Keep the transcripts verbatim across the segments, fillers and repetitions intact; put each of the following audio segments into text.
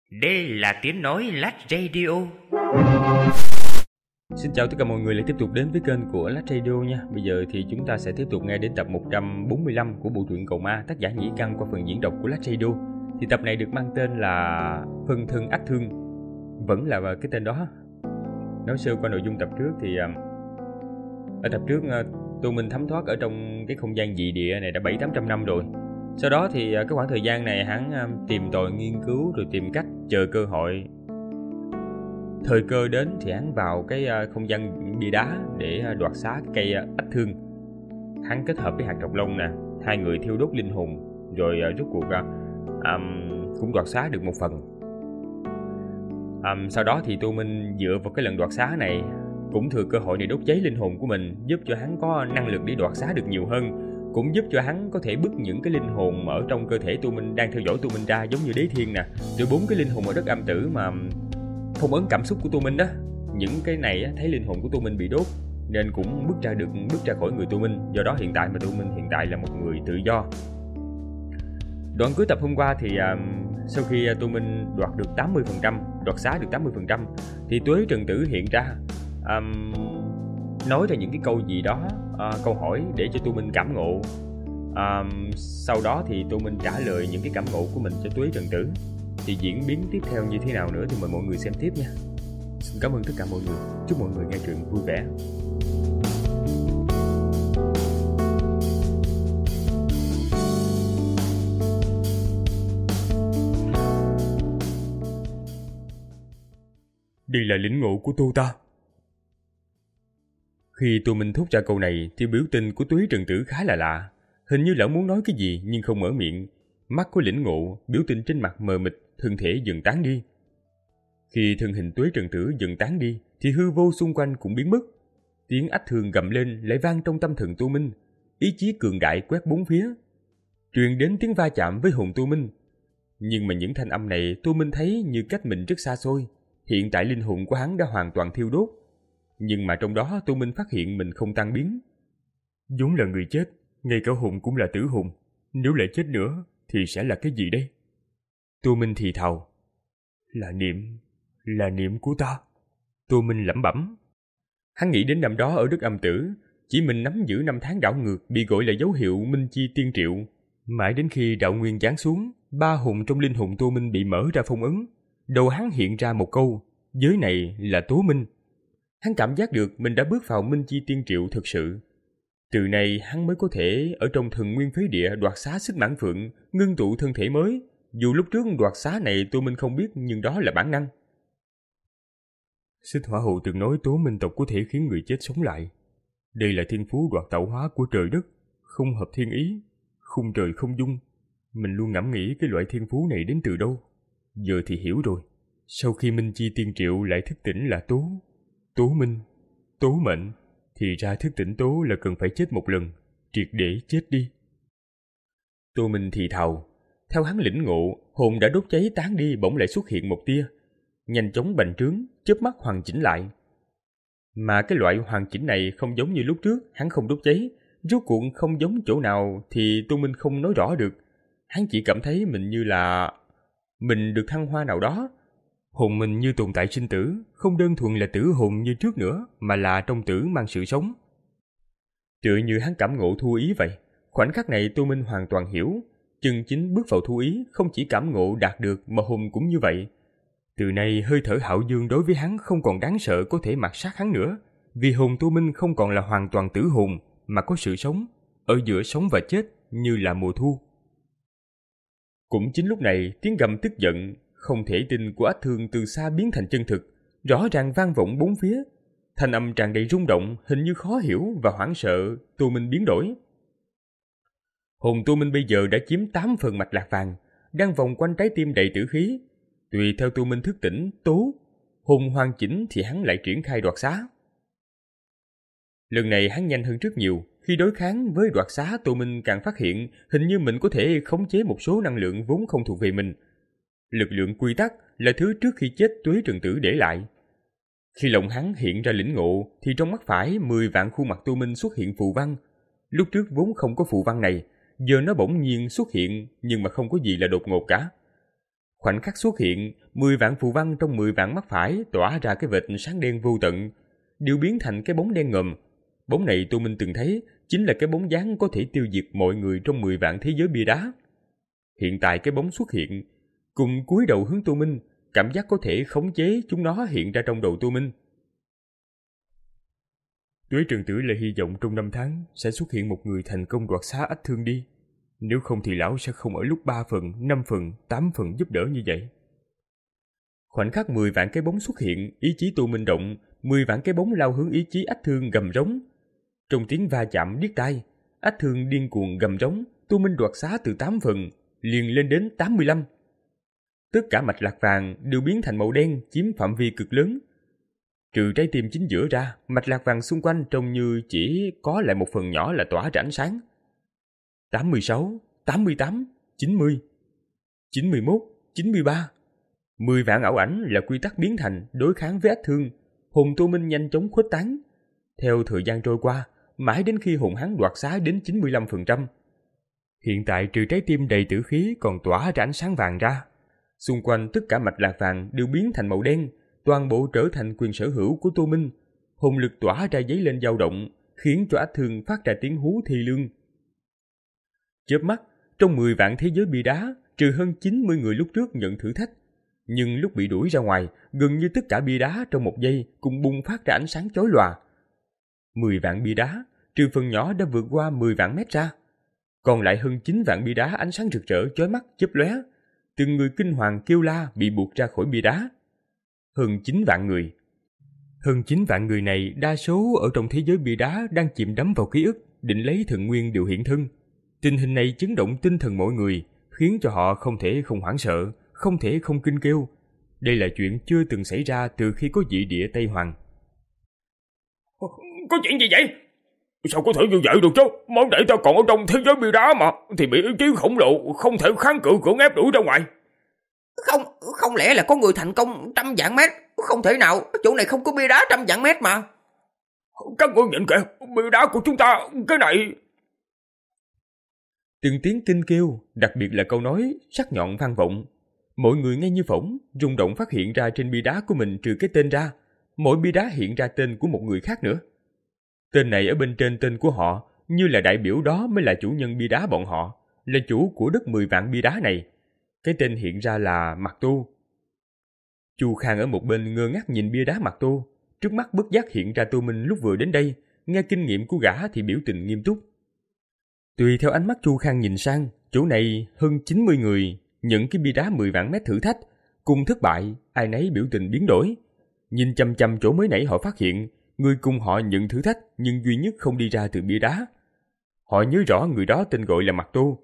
Đây là tiếng nói Lách Radio. Xin chào tất cả mọi người lại tiếp tục đến với kênh của Lách Radio nha. Bây giờ thì chúng ta sẽ tiếp tục nghe đến tập một trăm bốn mươi lăm của bộ truyện Cầu Ma, tác giả Nhĩ Căn qua phần diễn đọc của Lách Radio. Thì tập này được mang tên là Phân Thân Ách Thương, vẫn là cái tên đó. Nói sơ qua nội dung tập trước thì ở tập trước Tô Minh thấm thoát ở trong cái không gian dị địa này đã bảy tám trăm năm rồi. Sau đó thì cái khoảng thời gian này hắn tìm tòi nghiên cứu rồi tìm cách chờ cơ hội. Thời cơ đến thì hắn vào cái không gian bia đá để đoạt xá cây ách thương. Hắn kết hợp với hạt trọc lông nè, hai người thiêu đốt linh hồn rồi rốt cuộc um, cũng đoạt xá được một phần. Um, sau đó thì Tô Minh dựa vào cái lần đoạt xá này cũng thừa cơ hội này đốt cháy linh hồn của mình, giúp cho hắn có năng lực để đoạt xá được nhiều hơn, cũng giúp cho hắn có thể bứt những cái linh hồn ở trong cơ thể Tô Minh đang theo dõi Tô Minh ra, giống như Đế Thiên nè, rồi bốn cái linh hồn ở đất âm tử mà phong ấn cảm xúc của Tô Minh đó. Những cái này á, thấy linh hồn của Tô Minh bị đốt nên cũng bước ra được bước ra khỏi người Tô Minh. Do đó hiện tại mà Tô Minh hiện tại là một người tự do. Đoạn cuối tập hôm qua thì uh, sau khi uh, Tô Minh đoạt được tám mươi phần trăm, đoạt xá được tám mươi phần trăm thì Tuế Trần Tử hiện ra um, nói ra những cái câu gì đó, uh, câu hỏi để cho Tô Minh cảm ngộ. Um, sau đó thì Tô Minh trả lời những cái cảm ngộ của mình cho Tuế Trần Tử. Thì diễn biến tiếp theo như thế nào nữa thì mời mọi người xem tiếp nha. Xin cảm ơn tất cả mọi người. Chúc mọi người nghe truyện vui vẻ. Đây là lĩnh ngộ của Tô ta. Khi Tô Minh thốt ra câu này thì biểu tình của Tuế Trần Tử khá là lạ. Hình như lão muốn nói cái gì nhưng không mở miệng. Mắt có lĩnh ngộ, biểu tình trên mặt mờ mịt, thân thể dần tán đi. Khi thân hình Tuế Trần Tử dần tán đi thì hư vô xung quanh cũng biến mất. Tiếng ách thương gầm lên lại vang trong tâm thần Tô Minh. Ý chí cường đại quét bốn phía, truyền đến tiếng va chạm với hồn Tô Minh. Nhưng mà những thanh âm này Tô Minh thấy như cách mình rất xa xôi. Hiện tại linh hồn của hắn đã hoàn toàn thiêu đốt, nhưng mà trong đó Tô Minh phát hiện mình không tan biến. vốn là người chết, ngay cả hồn cũng là tử hồn, nếu lại chết nữa thì sẽ là cái gì đây? Tô Minh thì thào. Là niệm, là niệm của ta. Tô Minh lẩm bẩm. Hắn nghĩ đến năm đó ở đất âm tử, chỉ mình nắm giữ năm tháng đảo ngược bị gọi là dấu hiệu minh chi tiên triệu. Mãi đến khi đạo nguyên giáng xuống, ba hồn trong linh hồn Tô Minh bị mở ra phong ấn. Đầu hắn hiện ra một câu, giới này là Tố Minh. Hắn cảm giác được mình đã bước vào minh chi tiên triệu thực sự. Từ nay hắn mới có thể ở trong thần nguyên phế địa đoạt xá Xích Mãn Phượng, ngưng tụ thân thể mới. Dù lúc trước đoạt xá này Tô Minh không biết, nhưng đó là bản năng. Xích Hỏa Hầu từng nói Tố Minh tộc có thể khiến người chết sống lại. Đây là thiên phú đoạt tạo hóa của trời đất, không hợp thiên ý, khung trời không dung. Mình luôn ngẫm nghĩ cái loại thiên phú này đến từ đâu. Giờ thì hiểu rồi. Sau khi minh chi tiên triệu lại thức tỉnh là Tố, Tố Minh, Tố Mệnh, thì ra thức tỉnh Tố là cần phải chết một lần, triệt để chết đi. Tô Minh thì thào. Theo hắn lĩnh ngộ, hồn đã đốt cháy tán đi bỗng lại xuất hiện một tia, nhanh chóng bành trướng, chớp mắt hoàn chỉnh lại. Mà cái loại hoàn chỉnh này không giống như lúc trước hắn không đốt cháy, rốt cuộc không giống chỗ nào thì Tô Minh không nói rõ được. Hắn chỉ cảm thấy mình như là mình được thăng hoa nào đó. Hồn mình như tồn tại sinh tử, không đơn thuần là tử hồn như trước nữa, mà là trong tử mang sự sống. Tựa như hắn cảm ngộ thu ý vậy. Khoảnh khắc này Tô Minh hoàn toàn hiểu, chân chính bước vào thu ý không chỉ cảm ngộ đạt được mà hồn cũng như vậy. Từ nay hơi thở hạo dương đối với hắn không còn đáng sợ có thể mạt sát hắn nữa, vì hồn Tô Minh không còn là hoàn toàn tử hồn mà có sự sống, ở giữa sống và chết như là mùa thu. Cũng chính lúc này, tiếng gầm tức giận không thể tin của ách thương từ xa biến thành chân thực, rõ ràng vang vọng bốn phía. Thanh âm tràn đầy rung động, hình như khó hiểu và hoảng sợ. Tô Minh biến đổi. Hồn Tô Minh bây giờ đã chiếm tám phần mạch lạc vàng, đang vòng quanh trái tim đầy tử khí. Tùy theo Tô Minh thức tỉnh, Tố, hồn hoàn chỉnh thì hắn lại triển khai đoạt xá. Lần này hắn nhanh hơn rất nhiều. Khi đối kháng với đoạt xá, Tô Minh càng phát hiện hình như mình có thể khống chế một số năng lượng vốn không thuộc về mình. Lực lượng quy tắc là thứ trước khi chết Tuế Trần Tử để lại. Khi lòng hắn hiện ra lĩnh ngộ thì trong mắt phải mười vạn khuôn mặt Tô Minh xuất hiện phù văn. Lúc trước vốn không có phù văn này, giờ nó bỗng nhiên xuất hiện nhưng mà không có gì là đột ngột cả. Khoảnh khắc xuất hiện, mười vạn phù văn trong mười vạn mắt phải tỏa ra cái vệt sáng đen vô tận, đều biến thành cái bóng đen ngòm. Bóng này Tô Minh từng thấy, chính là cái bóng dáng có thể tiêu diệt mọi người trong mười vạn thế giới bia đá. Hiện tại cái bóng xuất hiện, cùng cúi đầu hướng Tô Minh, cảm giác có thể khống chế chúng nó hiện ra trong đầu Tô Minh. Tuế Trần Tử lại hy vọng trong năm tháng sẽ xuất hiện một người thành công đoạt xá Ách Thương đi. Nếu không thì lão sẽ không ở lúc ba phần, năm phần, tám phần giúp đỡ như vậy. Khoảnh khắc mười vạn cái bóng xuất hiện, ý chí Tô Minh động, mười vạn cái bóng lao hướng ý chí Ách Thương gầm rống. Trong tiếng va chạm điếc tai, Ách Thương điên cuồng gầm rống, Tô Minh đoạt xá từ tám phần, liền lên đến tám mươi lăm. Tất cả mạch lạc vàng đều biến thành màu đen, chiếm phạm vi cực lớn. Trừ trái tim chính giữa ra, mạch lạc vàng xung quanh trông như chỉ có lại một phần nhỏ là tỏa ra ánh sáng. tám mươi sáu, tám mươi tám, chín mươi, chín mươi mốt, chín mươi ba. Mười vạn ảo ảnh là quy tắc biến thành đối kháng với Ách Thương. Hồn Tô Minh nhanh chóng khuếch tán. Theo thời gian trôi qua, mãi đến khi hồn hắn đoạt xá đến chín mươi lăm phần trăm. Hiện tại trừ trái tim đầy tử khí còn tỏa ra ánh sáng vàng ra. Xung quanh tất cả mạch lạc vàng đều biến thành màu đen, toàn bộ trở thành quyền sở hữu của Tô Minh. Hồn lực tỏa ra giấy lên dao động, khiến cho Ách Thương phát ra tiếng hú thi lương. Chớp mắt, trong mười vạn thế giới bia đá, trừ hơn chín mươi người lúc trước nhận thử thách. Nhưng lúc bị đuổi ra ngoài, gần như tất cả bia đá trong một giây cùng bùng phát ra ánh sáng chói lòa. mười vạn bia đá, trừ phần nhỏ đã vượt qua mười vạn mét ra. Còn lại hơn chín vạn bia đá ánh sáng rực rỡ chói mắt chớp lóe. Từng người kinh hoàng kêu la bị buộc ra khỏi bia đá. Hơn chín vạn người. Hơn chín vạn người này đa số ở trong thế giới bia đá đang chìm đắm vào ký ức, định lấy thần nguyên điều hiện thân. Tình hình này chấn động tinh thần mọi người, khiến cho họ không thể không hoảng sợ, không thể không kinh kêu. Đây là chuyện chưa từng xảy ra từ khi có vị địa Tây Hoàng. Có chuyện gì vậy? Sao có thể như vậy được chứ? Mới để ta còn ở trong thế giới bia đá mà, thì bị ý chí khổng lồ không thể kháng cự cưỡng ép đuổi ra ngoài. Không, không lẽ là có người thành công trăm vạn mét? Không thể nào, chỗ này không có bia đá trăm vạn mét mà. Các ngươi nhìn kìa, bia đá của chúng ta, cái này... Từng tiếng kinh kêu, đặc biệt là câu nói sắc nhọn vang vọng. Mọi người nghe như phỏng, rung động phát hiện ra trên bia đá của mình trừ cái tên ra, mỗi bia đá hiện ra tên của một người khác nữa. Tên này ở bên trên tên của họ, như là đại biểu đó mới là chủ nhân bia đá bọn họ, là chủ của đất mười vạn bia đá này. Cái tên hiện ra là Mặc Tô. Chu Khang ở một bên ngơ ngác nhìn bia đá Mặc Tô, trước mắt bất giác hiện ra Tô Minh lúc vừa đến đây, nghe kinh nghiệm của gã thì biểu tình nghiêm túc. Tùy theo ánh mắt Chu Khang nhìn sang, chỗ này hơn chín mươi người, những cái bia đá mười vạn mét thử thách, cùng thất bại, ai nấy biểu tình biến đổi. Nhìn chăm chăm chỗ mới nãy họ phát hiện, người cùng họ nhận thử thách nhưng duy nhất không đi ra từ bia đá. Họ nhớ rõ người đó tên gọi là Mặc Tô.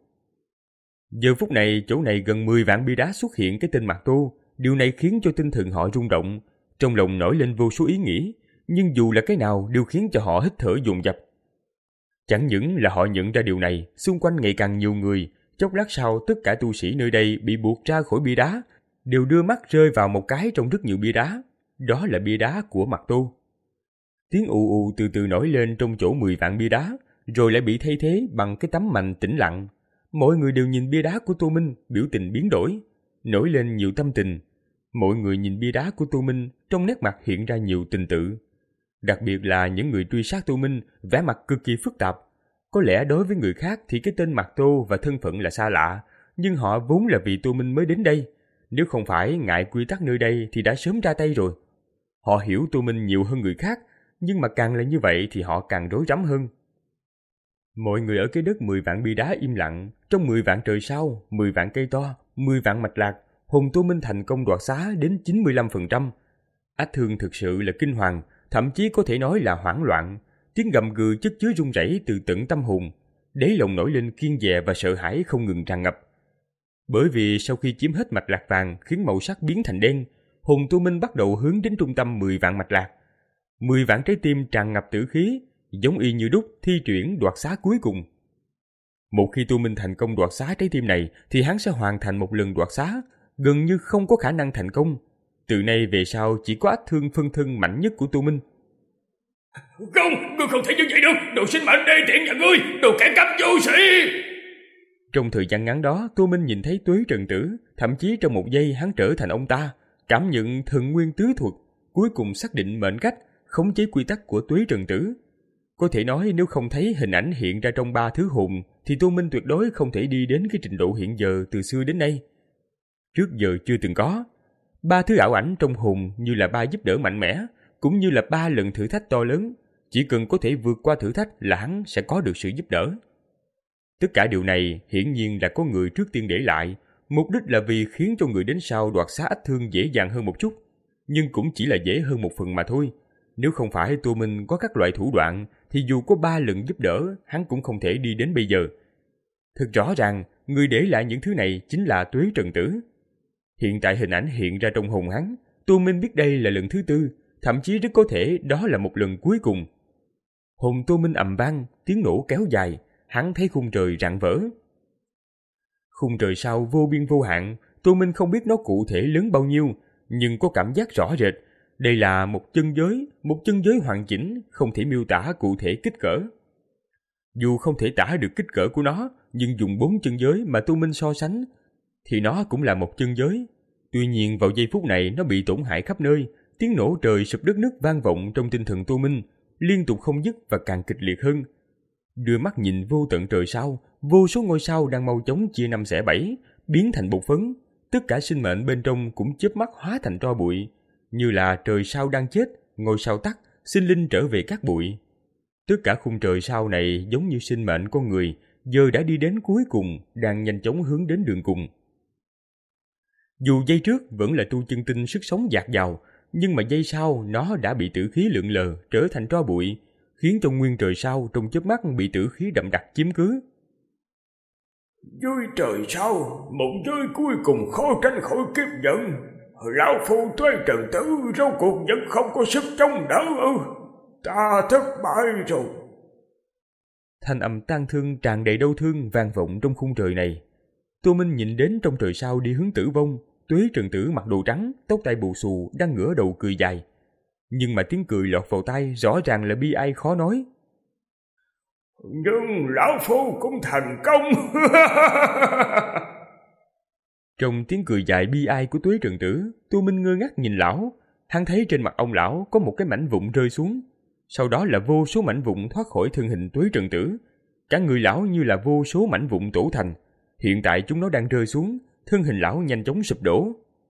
Giờ phút này chỗ này gần mười vạn bia đá xuất hiện cái tên Mặc Tô, điều này khiến cho tinh thần họ rung động, trong lòng nổi lên vô số ý nghĩ, nhưng dù là cái nào đều khiến cho họ hít thở dồn dập. Chẳng những là họ nhận ra điều này, xung quanh ngày càng nhiều người, chốc lát sau tất cả tu sĩ nơi đây bị buộc ra khỏi bia đá, đều đưa mắt rơi vào một cái trong rất nhiều bia đá, đó là bia đá của Mặc Tô. Tiếng ù ù từ từ nổi lên trong chỗ mười vạn bia đá, rồi lại bị thay thế bằng cái tấm mành tĩnh lặng. Mọi người đều nhìn bia đá của Tô Minh, biểu tình biến đổi, nổi lên nhiều tâm tình. Mọi người nhìn bia đá của Tô Minh, trong nét mặt hiện ra nhiều tình tự. Đặc biệt là những người truy sát Tô Minh, vẻ mặt cực kỳ phức tạp. Có lẽ đối với người khác thì cái tên Mặc Tô và thân phận là xa lạ, nhưng họ vốn là vì Tô Minh mới đến đây. Nếu không phải ngại quy tắc nơi đây thì đã sớm ra tay rồi. Họ hiểu Tô Minh nhiều hơn người khác, nhưng mà càng là như vậy thì họ càng rối rắm hơn. Mọi người ở cái đất mười vạn bia đá im lặng, trong mười vạn trời sao, mười vạn cây to, mười vạn mạch lạc, hồn Tô Minh thành công đoạt xá đến chín mươi lăm phần trăm. Ách Thương thực sự là kinh hoàng, thậm chí có thể nói là hoảng loạn, tiếng gầm gừ chất chứa run rẩy từ tận tâm hồn, đáy lòng nổi lên kiêng dè và sợ hãi không ngừng tràn ngập. Bởi vì sau khi chiếm hết mạch lạc vàng khiến màu sắc biến thành đen, hồn Tô Minh bắt đầu hướng đến trung tâm mười vạn mạch lạc. Mười vạn trái tim tràn ngập tử khí, giống y như đúc thi chuyển đoạt xá cuối cùng. Một khi Tô Minh thành công đoạt xá trái tim này thì hắn sẽ hoàn thành một lần đoạt xá, gần như không có khả năng thành công. Từ nay về sau chỉ có Ách Thương phân thân mạnh nhất của Tô Minh. Không, ngươi không thể như vậy được, đồ sinh mệnh đê tiện nhà ngươi, đồ kẻ cắp vô sĩ. Trong thời gian ngắn đó, Tô Minh nhìn thấy Tuế Trần Tử, thậm chí trong một giây hắn trở thành ông ta, cảm nhận thần nguyên tứ thuật, cuối cùng xác định mệnh cách, khống chế quy tắc của Tuế Trần Tử. Có thể nói nếu không thấy hình ảnh hiện ra trong ba thứ hồn, thì Tô Minh tuyệt đối không thể đi đến cái trình độ hiện giờ từ xưa đến nay. Trước giờ chưa từng có. Ba thứ ảo ảnh trong hồn như là ba giúp đỡ mạnh mẽ, cũng như là ba lần thử thách to lớn. Chỉ cần có thể vượt qua thử thách là hắn sẽ có được sự giúp đỡ. Tất cả điều này hiển nhiên là có người trước tiên để lại, mục đích là vì khiến cho người đến sau đoạt xá ách thương dễ dàng hơn một chút. Nhưng cũng chỉ là dễ hơn một phần mà thôi. Nếu không phải Tô Minh có các loại thủ đoạn, thì dù có ba lần giúp đỡ, hắn cũng không thể đi đến bây giờ. Thật rõ ràng, người để lại những thứ này chính là Tuế Trần Tử. Hiện tại hình ảnh hiện ra trong hồn hắn, Tô Minh biết đây là lần thứ tư, thậm chí rất có thể đó là một lần cuối cùng. Hồn Tô Minh ầm vang, tiếng nổ kéo dài, hắn thấy khung trời rạn vỡ. Khung trời sao vô biên vô hạn, Tô Minh không biết nó cụ thể lớn bao nhiêu, nhưng có cảm giác rõ rệt. Đây là một chân giới, một chân giới hoàn chỉnh, không thể miêu tả cụ thể kích cỡ. Dù không thể tả được kích cỡ của nó, nhưng dùng bốn chân giới mà Tô Minh so sánh, thì nó cũng là một chân giới. Tuy nhiên vào giây phút này nó bị tổn hại khắp nơi, tiếng nổ trời sụp đất nứt vang vọng trong tinh thần Tô Minh, liên tục không dứt và càng kịch liệt hơn. Đưa mắt nhìn vô tận trời sao, vô số ngôi sao đang mau chóng chia năm xẻ bảy, biến thành bột phấn. Tất cả sinh mệnh bên trong cũng chớp mắt hóa thành tro bụi. Như là trời sao đang chết, ngôi sao tắt, sinh linh trở về các bụi. Tất cả khung trời sao này giống như sinh mệnh con người, giờ đã đi đến cuối cùng, đang nhanh chóng hướng đến đường cùng. Dù giây trước vẫn là tu chân tinh sức sống dạt dào, nhưng mà giây sau nó đã bị tử khí lượn lờ, trở thành tro bụi, khiến cho nguyên trời sao trong chớp mắt bị tử khí đậm đặc chiếm cứ. Dưới trời sao, một giới cuối cùng khó tránh khỏi kiếp giận. Lão phu Tuế Trần Tử rốt cuộc vẫn không có sức chống đỡ ư? Ta thất bại rồi. Thanh âm tang thương tràn đầy đau thương vang vọng trong khung trời này. Tô Minh nhìn đến trong trời sao đi hướng tử vong, Tuế Trần Tử mặc đồ trắng, tóc tai bù xù, đang ngửa đầu cười dài. Nhưng mà tiếng cười lọt vào tai rõ ràng là bi ai khó nói. Nhưng lão phu cũng thành công. Trong tiếng cười dài bi ai của Tuế Trần Tử, Tô Minh ngơ ngác nhìn lão. Hắn thấy trên mặt ông lão có một cái mảnh vụn rơi xuống. Sau đó là vô số mảnh vụn thoát khỏi thân hình Tuế Trần Tử. Cả người lão như là vô số mảnh vụn tổ thành. Hiện tại chúng nó đang rơi xuống, thân hình lão nhanh chóng sụp đổ.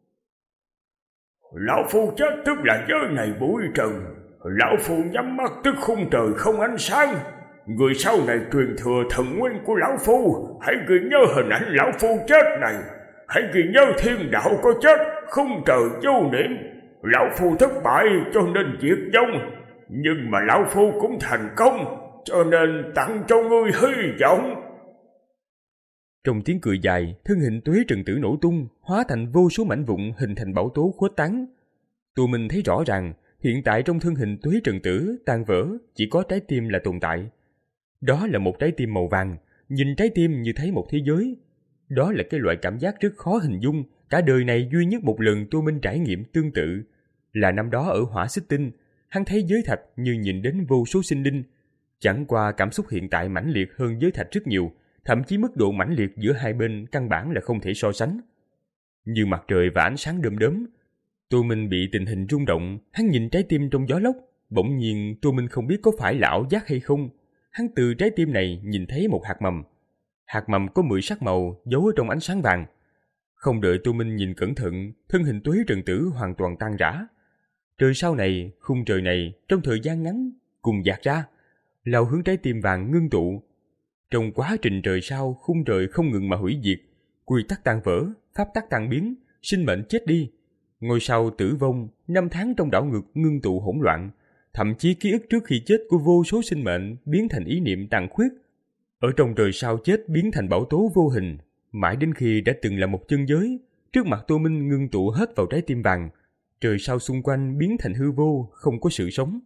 Lão phu chết tức là giới này bụi trần. Lão phu nhắm mắt tức khung trời không ánh sáng. Người sau này truyền thừa thần nguyên của lão phu, hãy ghi nhớ hình ảnh lão phu chết này. Hãy ghi nhớ thiên đạo có chết, khung trời vô niệm. Lão phu thất bại cho nên diệt vong, nhưng mà lão phu cũng thành công, cho nên tặng cho ngươi hy vọng. Trong tiếng cười dài, thân hình Tuế Trần Tử nổ tung, hóa thành vô số mảnh vụn hình thành bão tố khuếch tán. Tô Minh thấy rõ ràng, hiện tại trong thân hình Tuế Trần Tử tan vỡ, chỉ có trái tim là tồn tại. Đó là một trái tim màu vàng, nhìn trái tim như thấy một thế giới. Đó là cái loại cảm giác rất khó hình dung, cả đời này duy nhất một lần Tô Minh trải nghiệm tương tự. Là năm đó ở Hỏa Xích Tinh, hắn thấy giới thạch như nhìn đến vô số sinh linh. Chẳng qua cảm xúc hiện tại mãnh liệt hơn giới thạch rất nhiều, thậm chí mức độ mãnh liệt giữa hai bên căn bản là không thể so sánh. Như mặt trời và ánh sáng đom đóm, Tô Minh bị tình hình rung động, hắn nhìn trái tim trong gió lốc, bỗng nhiên Tô Minh không biết có phải là ảo giác hay không. Hắn từ trái tim này nhìn thấy một hạt mầm. Hạt mầm có mười sắc màu giấu ở trong ánh sáng vàng. Không đợi Tô Minh nhìn cẩn thận, thân hình Tuế Trần Tử hoàn toàn tan rã. Trời sau này, khung trời này trong thời gian ngắn cùng dạt ra, lao hướng trái tim vàng ngưng tụ. Trong quá trình trời sao, khung trời không ngừng mà hủy diệt, quy tắc tan vỡ, pháp tắc tan biến, sinh mệnh chết đi. Ngôi sao tử vong, năm tháng trong đảo ngược ngưng tụ hỗn loạn, thậm chí ký ức trước khi chết của vô số sinh mệnh biến thành ý niệm tàn khuyết. Ở trong trời sao chết biến thành bão tố vô hình, mãi đến khi đã từng là một chân giới, trước mặt Tô Minh ngưng tụ hết vào trái tim vàng, trời sao xung quanh biến thành hư vô, không có sự sống.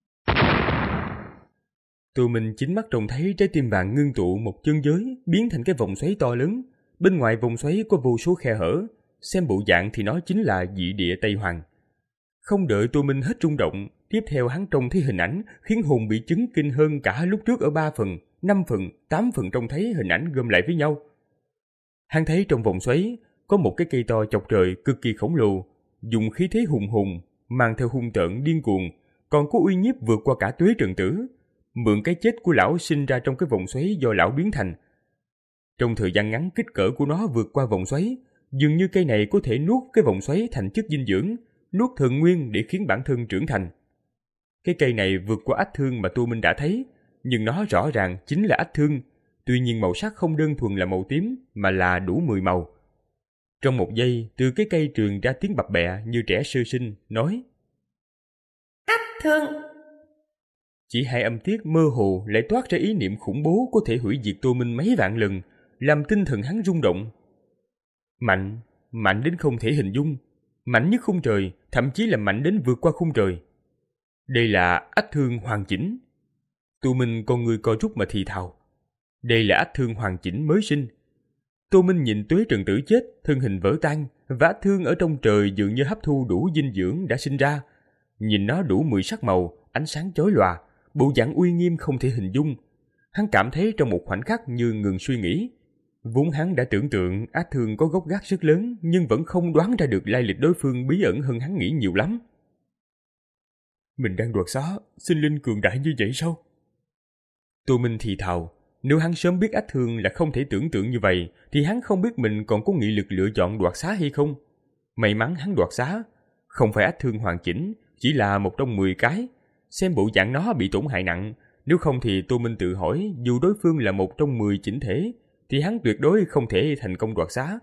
Tô Minh chính mắt trông thấy trái tim vàng ngưng tụ một chân giới biến thành cái vòng xoáy to lớn, bên ngoài vòng xoáy có vô số khe hở, xem bộ dạng thì nó chính là dị địa Tây Hoàng. Không đợi Tô Minh hết rung động, tiếp theo hắn trông thấy hình ảnh khiến hồn bị chấn kinh hơn cả lúc trước ở ba phần, năm phần, tám phần trông thấy hình ảnh gom lại với nhau. Hắn thấy trong vòng xoáy có một cái cây to chọc trời cực kỳ khổng lồ, dùng khí thế hùng hùng, mang theo hung tợn điên cuồng, còn có uy nhiếp vượt qua cả Tuế Trần Tử, mượn cái chết của lão sinh ra trong cái vòng xoáy do lão biến thành. Trong thời gian ngắn, kích cỡ của nó vượt qua vòng xoáy, dường như cây này có thể nuốt cái vòng xoáy thành chất dinh dưỡng, nuốt thần nguyên để khiến bản thân trưởng thành. Cái cây này vượt qua ách thương mà Tô Minh đã thấy, nhưng nó rõ ràng chính là ách thương, tuy nhiên màu sắc không đơn thuần là màu tím mà là đủ mười màu. Trong một giây, từ cái cây truyền ra tiếng bập bẹ như trẻ sơ sinh, nói: Ách thương. Chỉ hai âm tiết mơ hồ lại toát ra ý niệm khủng bố có thể hủy diệt Tô Minh mấy vạn lần, làm tinh thần hắn rung động. Mạnh, mạnh đến không thể hình dung, mạnh nhất khung trời, thậm chí là mạnh đến vượt qua khung trời. Đây là ách thương hoàn chỉnh. Tô Minh con người co rút mà thì thào. Đây là ách thương hoàn chỉnh mới sinh. Tô Minh nhìn Tuế Trần Tử chết, thân hình vỡ tan, và ách thương ở trong trời dường như hấp thu đủ dinh dưỡng đã sinh ra. Nhìn nó đủ mười sắc màu, ánh sáng chói lòa, bộ dạng uy nghiêm không thể hình dung. Hắn cảm thấy trong một khoảnh khắc như ngừng suy nghĩ. Vốn hắn đã tưởng tượng ách thương có gốc gác rất lớn, nhưng vẫn không đoán ra được lai lịch đối phương bí ẩn hơn hắn nghĩ nhiều lắm. Mình đang đoạt xá, sinh linh cường đại như vậy sao? Tô Minh thì thào, nếu hắn sớm biết ách thương là không thể tưởng tượng như vậy, thì hắn không biết mình còn có nghị lực lựa chọn đoạt xá hay không. May mắn hắn đoạt xá, không phải ách thương hoàn chỉnh, chỉ là một trong mười cái. Xem bộ dạng nó bị tổn hại nặng, nếu không thì Tô Minh tự hỏi, dù đối phương là một trong mười chỉnh thể, thì hắn tuyệt đối không thể thành công đoạt xá.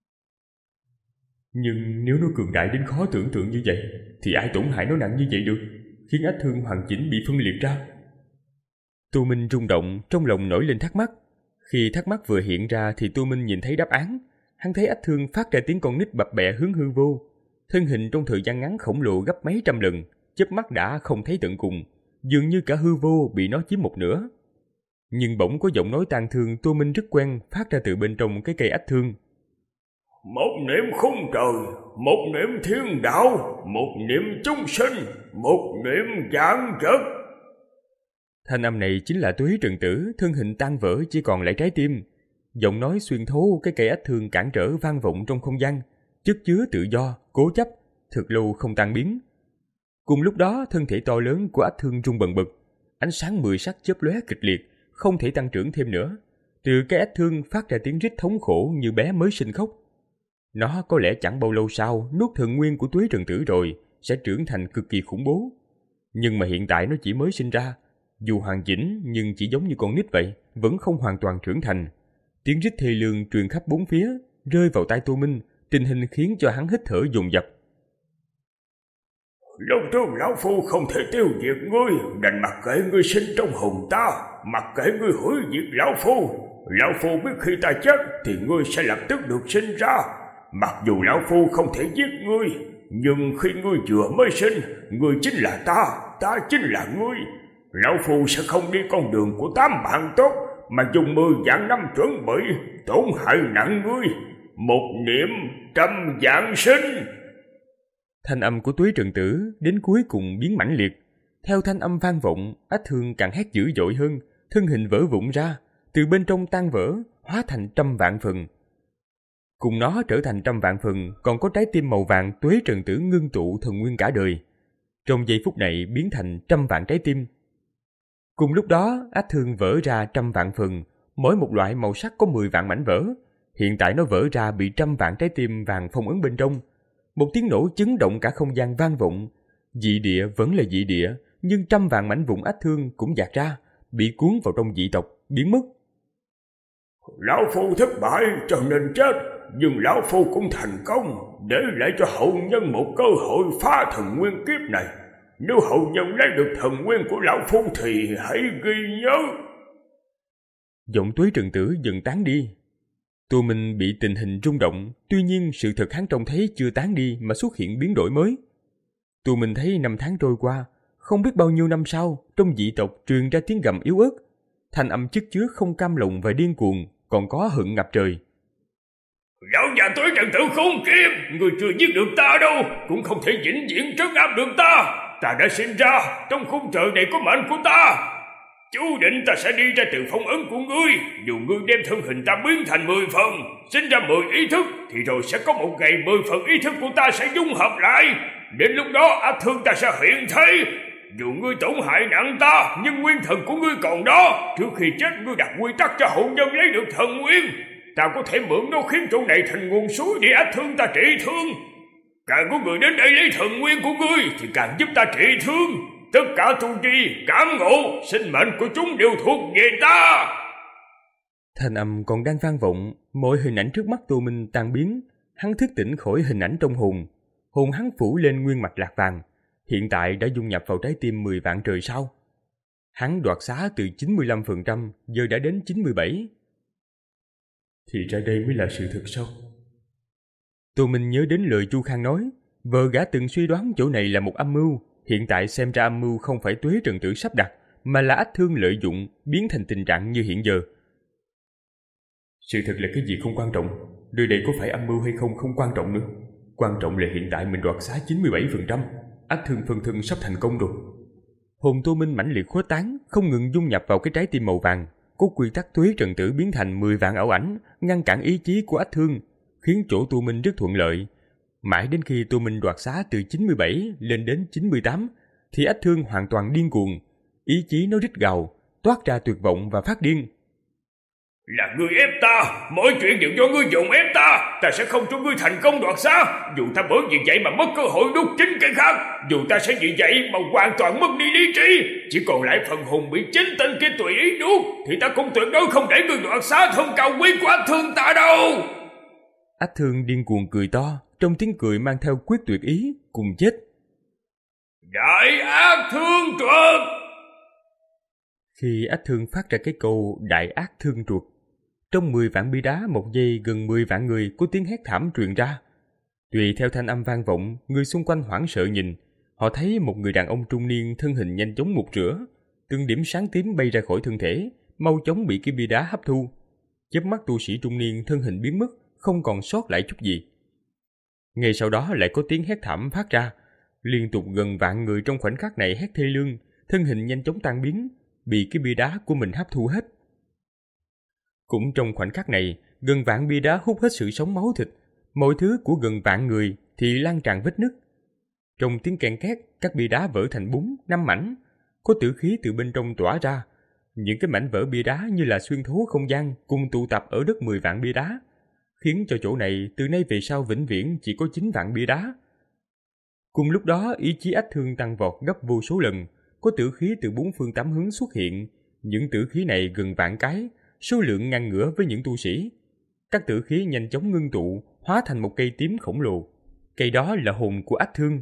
Nhưng nếu nó cường đại đến khó tưởng tượng như vậy, thì ai tổn hại nó nặng như vậy được, khiến ách thương hoàn chỉnh bị phân liệt ra? Tô Minh rung động, trong lòng nổi lên thắc mắc. Khi thắc mắc vừa hiện ra thì Tô Minh nhìn thấy đáp án. Hắn thấy ách thương phát ra tiếng con nít bập bẹ hướng hư vô. Thân hình trong thời gian ngắn khổng lồ gấp mấy trăm lần, chớp mắt đã không thấy tận cùng, dường như cả hư vô bị nó chiếm một nửa. Nhưng bỗng có giọng nói tang thương Tô Minh rất quen phát ra từ bên trong cái cây ách thương. Một niệm khung trời, một niệm thiên đạo, một niệm chúng sinh, một niệm vạn vật. Thanh âm này chính là Tuế Trần Tử, thân hình tan vỡ chỉ còn lại trái tim. Giọng nói xuyên thấu cái cây ách thương cản trở vang vọng trong không gian, chất chứa tự do, cố chấp, thực lâu không tan biến. Cùng lúc đó, thân thể to lớn của ách thương rung bần bật, ánh sáng mười sắc chớp lóe kịch liệt, không thể tăng trưởng thêm nữa. Từ cái ách thương phát ra tiếng rít thống khổ như bé mới sinh khóc. Nó có lẽ chẳng bao lâu sau nuốt thần nguyên của Tuế Trần Tử rồi, sẽ trưởng thành cực kỳ khủng bố. Nhưng mà hiện tại nó chỉ mới sinh ra, dù hoàn chỉnh nhưng chỉ giống như con nít vậy, vẫn không hoàn toàn trưởng thành. Tiếng rít thê lương truyền khắp bốn phía, rơi vào tai Tô Minh, tình hình khiến cho hắn hít thở dồn dập. Long tướng lão phu không thể tiêu diệt ngươi, đành mặc kệ ngươi sinh trong hồn ta, mặc kệ ngươi hủy diệt lão phu. Lão phu biết khi ta chết thì ngươi sẽ lập tức được sinh ra. Mặc dù lão phu không thể giết ngươi, nhưng khi ngươi vừa mới sinh, ngươi chính là ta, ta chính là ngươi. Lão phu sẽ không đi con đường của tám bạn tốt, mà dùng mười vạn năm chuẩn bị, tổn hại nặng ngươi. Một niệm trăm vạn sinh. Thanh âm của Tuế Trần Tử đến cuối cùng biến mãnh liệt. Theo thanh âm vang vọng, ách thương càng hét dữ dội hơn, thân hình vỡ vụn ra, từ bên trong tan vỡ, hóa thành trăm vạn phần. Cùng nó trở thành trăm vạn phần, còn có trái tim màu vàng Tuế Trần Tử ngưng tụ thần nguyên cả đời. Trong giây phút này biến thành trăm vạn trái tim. Cùng lúc đó, ách thương vỡ ra trăm vạn phần, mỗi một loại màu sắc có mười vạn mảnh vỡ. Hiện tại nó vỡ ra bị trăm vạn trái tim vàng phong ấn bên trong. Một tiếng nổ chấn động cả không gian vang vọng. Dị địa vẫn là dị địa, nhưng trăm vạn mảnh vụn ách thương cũng dạt ra, bị cuốn vào trong dị tộc, biến mất. Lão phu thất bại cho nên chết, nhưng lão phu cũng thành công, để lại cho hậu nhân một cơ hội phá thần nguyên kiếp này. Nếu hậu nhân lấy được thần nguyên của lão phu thì hãy ghi nhớ. Giọng Tuế Trần Tử dần tán đi. Tô Minh bị tình hình rung động, tuy nhiên sự thật hắn trông thấy chưa tán đi mà xuất hiện biến đổi mới. Tô Minh thấy năm tháng trôi qua, không biết bao nhiêu năm sau, trong dị tộc truyền ra tiếng gầm yếu ớt, thanh âm chất chứa không cam lòng và điên cuồng, còn có hận ngập trời. Lão già Tuế Trần Tử khốn kiếp, người chưa giết được ta đâu, cũng không thể vĩnh viễn trấn áp được ta. Ta đã sinh ra, trong khung trời này có mệnh của ta. Chú định ta sẽ đi ra từ phong ấn của ngươi. Dù ngươi đem thân hình ta biến thành mười phần, sinh ra mười ý thức, thì rồi sẽ có một ngày mười phần ý thức của ta sẽ dung hợp lại. Đến lúc đó ác thương ta sẽ hiện thế. Dù ngươi tổn hại nặng ta, nhưng nguyên thần của ngươi còn đó. Trước khi chết ngươi đặt quy tắc cho hậu nhân lấy được thần nguyên. Ta có thể mượn nó khiến chỗ này thành nguồn suối để ác thương ta trị thương. Càng có người đến đây lấy thần nguyên của ngươi thì càng giúp ta trị thương. Tất cả tu vi, cảm ngộ, sinh mệnh của chúng đều thuộc về ta. Thanh âm còn đang vang vọng, mọi hình ảnh trước mắt Tô Minh tan biến. Hắn thức tỉnh khỏi hình ảnh trong hồn. Hồn hắn phủ lên nguyên mạch lạc vàng, hiện tại đã dung nhập vào trái tim mười vạn trời sao. Hắn đoạt xá từ chín mươi lăm phần trăm, giờ đã đến chín mươi bảy. Thì ra đây mới là sự thật sao? Tô Minh nhớ đến lời Chu Khang nói, vợ gã từng suy đoán chỗ này là một âm mưu, hiện tại xem ra âm mưu không phải Tuế Trần Tử sắp đặt, mà là Ách Thương lợi dụng, biến thành tình trạng như hiện giờ. Sự thật là cái gì không quan trọng, nơi đây có phải âm mưu hay không không quan trọng nữa. Quan trọng là hiện tại mình đoạt xá chín mươi bảy phần trăm, Ách Thương phân thân sắp thành công rồi. Hồn Tô Minh mãnh liệt khuếch tán, không ngừng dung nhập vào cái trái tim màu vàng. Có quy tắc Tuế Trần Tử biến thành mười vạn ảo ảnh, ngăn cản ý chí của Ách Thương, khiến chỗ Tô Minh rất thuận lợi. Mãi đến khi Tô Minh đoạt xá từ chín mươi bảy lên đến chín mươi tám, thì Ách Thương hoàn toàn điên cuồng. Ý chí nó rít gào, toát ra tuyệt vọng và phát điên. Là ngươi ép ta, mọi chuyện đều do ngươi dùng ép ta. Ta sẽ không cho ngươi thành công đoạt xá. Dù ta bởi vì vậy mà mất cơ hội đúc chính cái khác, dù ta sẽ vì vậy mà hoàn toàn mất đi lý trí, chỉ còn lại phần hồn bị chính tên kia tùy ý nuốt, thì ta cũng tuyệt đối không để ngươi đoạt xá thân cao quý của Ách Thương ta đâu. Ách Thương điên cuồng cười to, trong tiếng cười mang theo quyết tuyệt ý, cùng chết. Đại ác thương truột. Khi Ách Thương phát ra cái câu đại ác thương truột, trong mười vạn bi đá một giây gần mười vạn người có tiếng hét thảm truyền ra. Tùy theo thanh âm vang vọng, người xung quanh hoảng sợ nhìn. Họ thấy một người đàn ông trung niên thân hình nhanh chóng mục rửa, từng điểm sáng tím bay ra khỏi thân thể, mau chóng bị cái bi đá hấp thu. Chớp mắt tu sĩ trung niên thân hình biến mất, không còn sót lại chút gì. Ngay sau đó lại có tiếng hét thảm phát ra, liên tục gần vạn người trong khoảnh khắc này hét thê lương, thân hình nhanh chóng tan biến, bị cái bia đá của mình hấp thu hết. Cũng trong khoảnh khắc này, gần vạn bia đá hút hết sự sống máu thịt, mọi thứ của gần vạn người thì lan tràn vết nứt. Trong tiếng ken két, các bia đá vỡ thành bốn, năm mảnh, có tử khí từ bên trong tỏa ra. Những cái mảnh vỡ bia đá như là xuyên thấu không gian cùng tụ tập ở đất mười vạn bia đá, khiến cho chỗ này từ nay về sau vĩnh viễn chỉ có chín vạn bia đá. Cùng lúc đó, ý chí Ách Thương tăng vọt gấp vô số lần, có tử khí từ bốn phương tám hướng xuất hiện. Những tử khí này gần vạn cái, số lượng ngang ngửa với những tu sĩ. Các tử khí nhanh chóng ngưng tụ, hóa thành một cây tím khổng lồ. Cây đó là hồn của Ách Thương.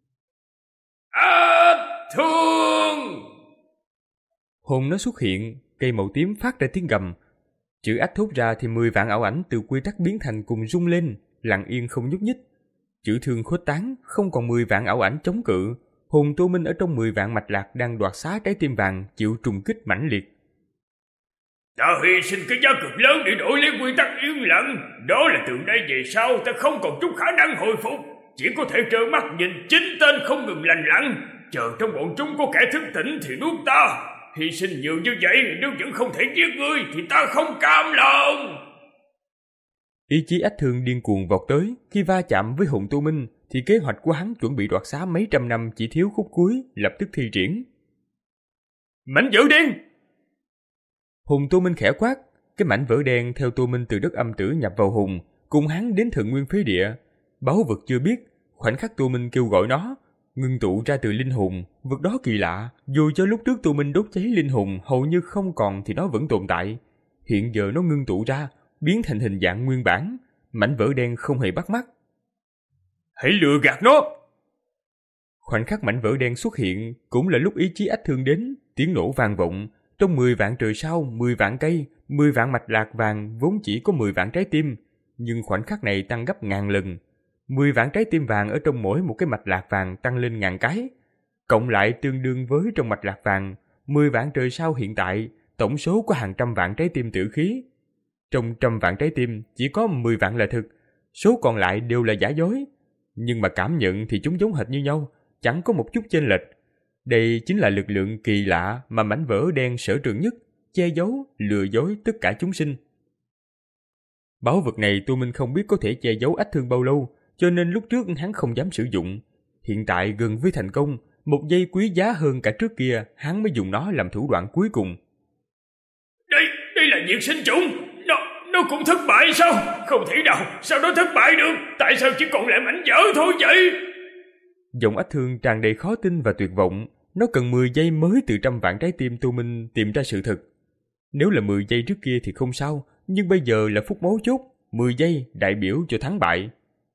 Ách Thương! Hồn nó xuất hiện, cây màu tím phát ra tiếng gầm. Chữ ách thốt ra thì mười vạn ảo ảnh từ quy tắc biến thành cùng rung lên, lặng yên không nhúc nhích. Chữ thương khuếch tán, không còn mười vạn ảo ảnh chống cự. Hồn Tô Minh ở trong mười vạn mạch lạc đang đoạt xá trái tim vàng chịu trùng kích mãnh liệt. Ta hy sinh cái giá cực lớn để đổi lấy quy tắc yên lặng. Đó là từ đây về sau ta không còn chút khả năng hồi phục, chỉ có thể trơ mắt nhìn chính tên không ngừng lành lặn, chờ trong bọn chúng có kẻ thức tỉnh thì nuốt ta. Hy sinh nhiều như vậy nếu vẫn không thể giết ngươi thì ta không cam lòng. Ý chí Ách Thương điên cuồng vọt tới, khi va chạm với hồn Tô Minh thì kế hoạch của hắn chuẩn bị đoạt xá mấy trăm năm chỉ thiếu khúc cuối lập tức thi triển. Mảnh vỡ đen! Hồn Tô Minh khẽ quát, cái mảnh vỡ đen theo Tô Minh từ đất âm tử nhập vào hồn, cùng hắn đến Thượng Nguyên Phế Địa. Báu vật chưa biết, khoảnh khắc Tô Minh kêu gọi nó, ngưng tụ ra từ linh hồn. Vật đó kỳ lạ, dù cho lúc trước Tô Minh đốt cháy linh hồn hầu như không còn thì nó vẫn tồn tại. Hiện giờ nó ngưng tụ ra, biến thành hình dạng nguyên bản, mảnh vỡ đen không hề bắt mắt. Hãy lừa gạt nó! Khoảnh khắc mảnh vỡ đen xuất hiện cũng là lúc ý chí Ách Thương đến, tiếng nổ vang vọng. Trong mười vạn trời sao, mười vạn cây, mười vạn mạch lạc vàng vốn chỉ có mười vạn trái tim, nhưng khoảnh khắc này tăng gấp ngàn lần. mười vạn trái tim vàng ở trong mỗi một cái mạch lạc vàng tăng lên ngàn cái, cộng lại tương đương với trong mạch lạc vàng mười vạn trời sao hiện tại tổng số có hàng trăm vạn trái tim tử khí. Trong trăm vạn trái tim chỉ có mười vạn là thực, số còn lại đều là giả dối, nhưng mà cảm nhận thì chúng giống hệt như nhau, chẳng có một chút chênh lệch. Đây chính là lực lượng kỳ lạ mà mảnh vỡ đen sở trường nhất, che giấu, lừa dối tất cả chúng sinh. Báu vật này Tô Minh không biết có thể che giấu ách thương bao lâu, cho nên lúc trước hắn không dám sử dụng. Hiện tại gần với thành công, một giây quý giá hơn cả trước kia, hắn mới dùng nó làm thủ đoạn cuối cùng. Đây, đây là diệt sinh chủng. Nó, nó cũng thất bại sao? Không thể nào, sao nó thất bại được? Tại sao chỉ còn lại mảnh vỡ thôi vậy? Giọng ách thương tràn đầy khó tin và tuyệt vọng. Nó cần mười giây mới từ trăm vạn trái tim Tô Minh tìm ra sự thật. Nếu là mười giây trước kia thì không sao, nhưng bây giờ là phút mấu chốt, mười giây đại biểu cho thắng bại.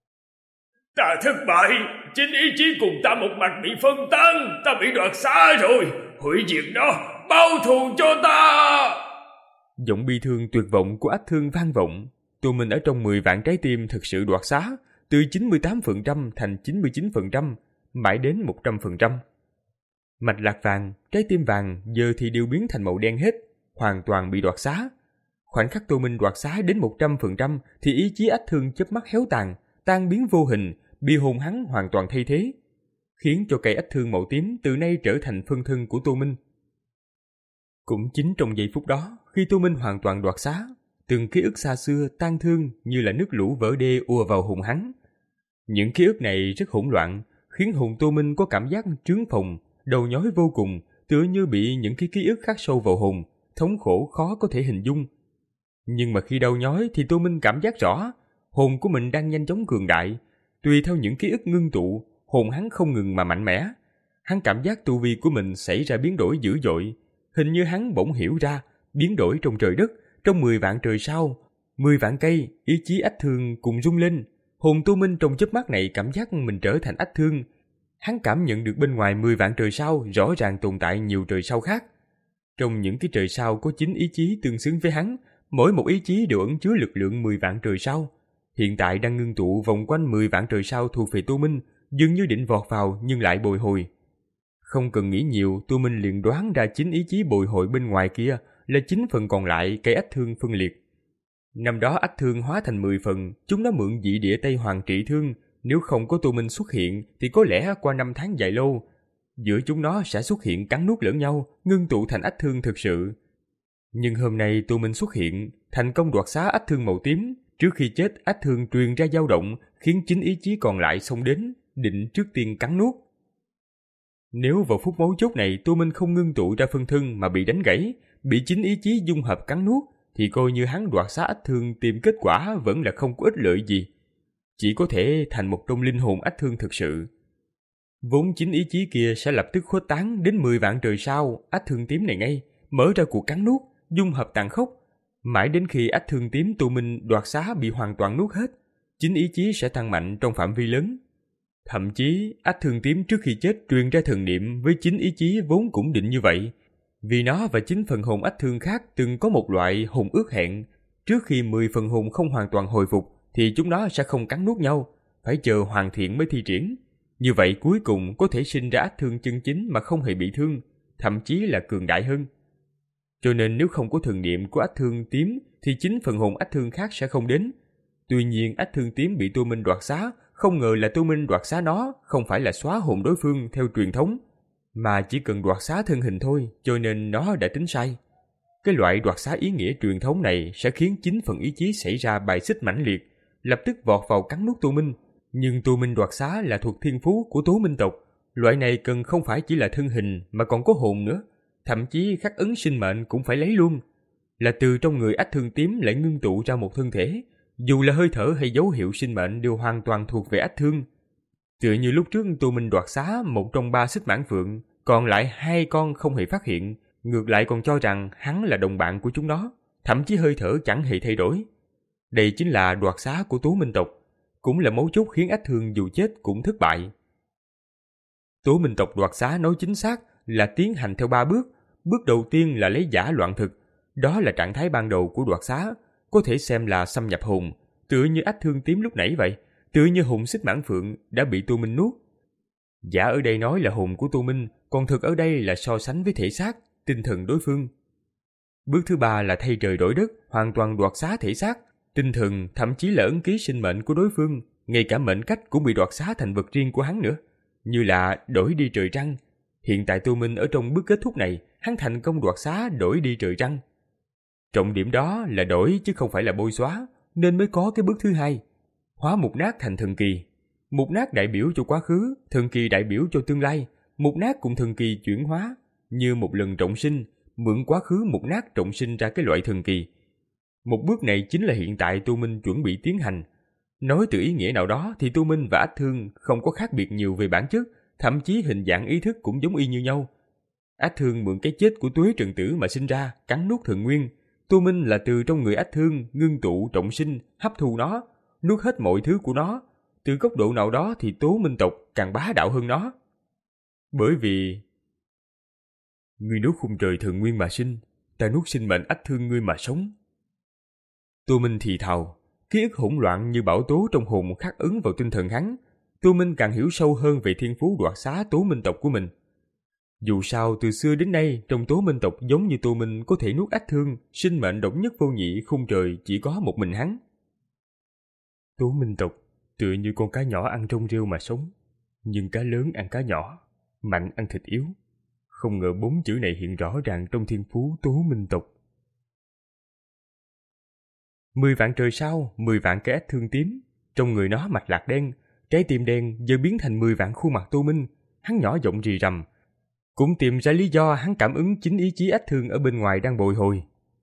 Ta thất bại, chính ý chí cùng ta một mạch bị phân tan, ta bị đoạt xá rồi, hủy diệt nó, báo thù cho ta. Giọng bi thương tuyệt vọng của ách thương vang vọng. Tô Minh ở trong mười vạn trái tim thực sự đoạt xá, từ chín mươi tám phần trăm thành chín mươi chín phần trăm, mãi đến một trăm phần trăm. Mạch lạc vàng, trái tim vàng giờ thì đều biến thành màu đen hết, hoàn toàn bị đoạt xá. Khoảnh khắc Tô Minh đoạt xá đến một trăm phần trăm thì ý chí ách thương chớp mắt héo tàn, tan biến vô hình, bị hồn hắn hoàn toàn thay thế, khiến cho cây ách thương màu tím từ nay trở thành phân thân của Tô Minh. Cũng chính trong giây phút đó, khi Tô Minh hoàn toàn đoạt xá, từng ký ức xa xưa tan thương như là nước lũ vỡ đê ùa vào hồn hắn. Những ký ức này rất hỗn loạn, khiến hồn Tô Minh có cảm giác trướng phồng, đầu nhói vô cùng, tựa như bị những cái ký ức khắc sâu vào hồn, thống khổ khó có thể hình dung. Nhưng mà khi đau nhói thì Tô Minh cảm giác rõ, hồn của mình đang nhanh chóng cường đại. Tùy theo những ký ức ngưng tụ, hồn hắn không ngừng mà mạnh mẽ. Hắn cảm giác tu vi của mình xảy ra biến đổi dữ dội. Hình như hắn bỗng hiểu ra, biến đổi trong trời đất, trong mười vạn trời sao, mười vạn cây, ý chí ách thương cùng rung lên. Hồn Tô Minh trong chớp mắt này cảm giác mình trở thành ách thương. Hắn cảm nhận được bên ngoài mười vạn trời sao rõ ràng tồn tại nhiều trời sao khác. Trong những cái trời sao có chín ý chí tương xứng với hắn, mỗi một ý chí đều ẩn chứa lực lượng mười vạn trời sao. Hiện tại đang ngưng tụ vòng quanh mười vạn trời sao thuộc về Tô Minh, dường như định vọt vào nhưng lại bồi hồi. Không cần nghĩ nhiều, Tô Minh liền đoán ra chín ý chí bồi hồi bên ngoài kia là chín phần còn lại cây ách thương phân liệt. Năm đó ách thương hóa thành mười phần, chúng nó mượn dị địa Tây Hoàng trị thương. Nếu không có Tô Minh xuất hiện thì có lẽ qua năm tháng dài lâu, giữa chúng nó sẽ xuất hiện cắn nuốt lẫn nhau, ngưng tụ thành ách thương thực sự. Nhưng hôm nay Tô Minh xuất hiện, thành công đoạt xá ách thương màu tím. Trước khi chết, ách thương truyền ra dao động, khiến chính ý chí còn lại xông đến, định trước tiên cắn nuốt. Nếu vào phút mấu chốt này Tô Minh không ngưng tụ ra phân thân mà bị đánh gãy, bị chính ý chí dung hợp cắn nuốt, thì coi như hắn đoạt xá ách thương tìm kết quả vẫn là không có ích lợi gì. Chỉ có thể thành một trong linh hồn ách thương thực sự. Vốn chính ý chí kia sẽ lập tức khuếch tán đến mười vạn trời sau ách thương tím này ngay, mở ra cuộc cắn nuốt, dung hợp tàn khốc. Mãi đến khi ách thương tím Tô Minh đoạt xá bị hoàn toàn nuốt hết, chính ý chí sẽ tăng mạnh trong phạm vi lớn. Thậm chí ách thương tím trước khi chết truyền ra thần niệm với chính ý chí vốn cũng định như vậy. Vì nó và chính phần hồn ách thương khác từng có một loại hồn ước hẹn, trước khi mười phần hồn không hoàn toàn hồi phục thì chúng nó sẽ không cắn nuốt nhau, phải chờ hoàn thiện mới thi triển. Như vậy cuối cùng có thể sinh ra ách thương chân chính mà không hề bị thương, thậm chí là cường đại hơn. Cho nên nếu không có thần niệm của ách thương tím thì chính phần hồn ách thương khác sẽ không đến. Tuy nhiên ách thương tím bị Tô Minh đoạt xá, không ngờ là Tô Minh đoạt xá nó không phải là xóa hồn đối phương theo truyền thống, mà chỉ cần đoạt xá thân hình thôi, cho nên nó đã tính sai. Cái loại đoạt xá ý nghĩa truyền thống này sẽ khiến chính phần ý chí xảy ra bài xích mãnh liệt, lập tức vọt vào cắn nuốt Tô Minh. Nhưng Tô Minh đoạt xá là thuộc thiên phú của Tố Minh tộc, loại này cần không phải chỉ là thân hình mà còn có hồn nữa, thậm chí khắc ấn sinh mệnh cũng phải lấy luôn. Là từ trong người ách thương tím lại ngưng tụ ra một thân thể, dù là hơi thở hay dấu hiệu sinh mệnh đều hoàn toàn thuộc về ách thương. Tựa như lúc trước Tô Minh đoạt xá một trong ba xích mãn phượng, còn lại hai con không hề phát hiện, ngược lại còn cho rằng hắn là đồng bạn của chúng nó, thậm chí hơi thở chẳng hề thay đổi. Đây chính là đoạt xá của Tố Minh tộc, cũng là mấu chốt khiến ách thương dù chết cũng thất bại. Tố Minh tộc đoạt xá nói chính xác là tiến hành theo ba bước. Bước đầu tiên là lấy giả loạn thực, đó là trạng thái ban đầu của đoạt xá, có thể xem là xâm nhập hồn, tựa như ách thương tím lúc nãy vậy, tựa như hồn xích mãn phượng đã bị Tô Minh nuốt. Giả ở đây nói là hồn của Tô Minh, còn thực ở đây là so sánh với thể xác, tinh thần đối phương. Bước thứ ba là thay trời đổi đất, hoàn toàn đoạt xá thể xác, tinh thần, thậm chí là ấn ký sinh mệnh của đối phương, ngay cả mệnh cách cũng bị đoạt xá thành vật riêng của hắn nữa, như là đổi đi trời trăng. Hiện tại Tô Minh ở trong bước kết thúc này, hắn thành công đoạt xá đổi đi trời trăng. Trọng điểm đó là đổi chứ không phải là bôi xóa, nên mới có cái bước thứ hai. Hóa mục nát thành thần kỳ. Mục nát đại biểu cho quá khứ, thần kỳ đại biểu cho tương lai. Mục nát cùng thần kỳ chuyển hóa, như một lần trọng sinh, mượn quá khứ mục nát trọng sinh ra cái loại thần kỳ. Một bước này chính là hiện tại Tô Minh chuẩn bị tiến hành. Nói từ ý nghĩa nào đó thì Tô Minh và Ách Thương không có khác biệt nhiều về bản chất, thậm chí hình dạng ý thức cũng giống y như nhau. Ách Thương mượn cái chết của Tuế Trần Tử mà sinh ra, cắn nuốt thần nguyên. Tô Minh là từ trong người Ách Thương ngưng tụ trọng sinh, hấp thu nó, nuốt hết mọi thứ của nó. Từ góc độ nào đó thì Tố Minh tộc càng bá đạo hơn nó. Bởi vì ngươi nuốt khung trời thần nguyên mà sinh, ta nuốt sinh mệnh Ách Thương ngươi mà sống. Tô Minh thì thào, ký ức hỗn loạn như bão tố trong hồn khắc ấn vào tinh thần hắn. Tô Minh càng hiểu sâu hơn về thiên phú đoạt xá Tố Minh tộc của mình. Dù sao từ xưa đến nay trong Tố Minh tộc giống như Tô Minh có thể nuốt Ách Thương, sinh mệnh độc nhất vô nhị khung trời chỉ có một mình hắn. Tố Minh tộc tựa như con cá nhỏ ăn rong rêu mà sống, nhưng cá lớn ăn cá nhỏ, mạnh ăn thịt yếu. Không ngờ bốn chữ này hiện rõ ràng trong thiên phú Tố Minh tộc. Mười vạn trời sau, mười vạn cái Ách Thương tím, trong người nó mạch lạc đen, trái tim đen giờ biến thành mười vạn khuôn mặt Tô Minh. Hắn nhỏ giọng rì rầm, cũng tìm ra lý do hắn cảm ứng chính ý chí Ách Thương ở bên ngoài đang bồi hồi.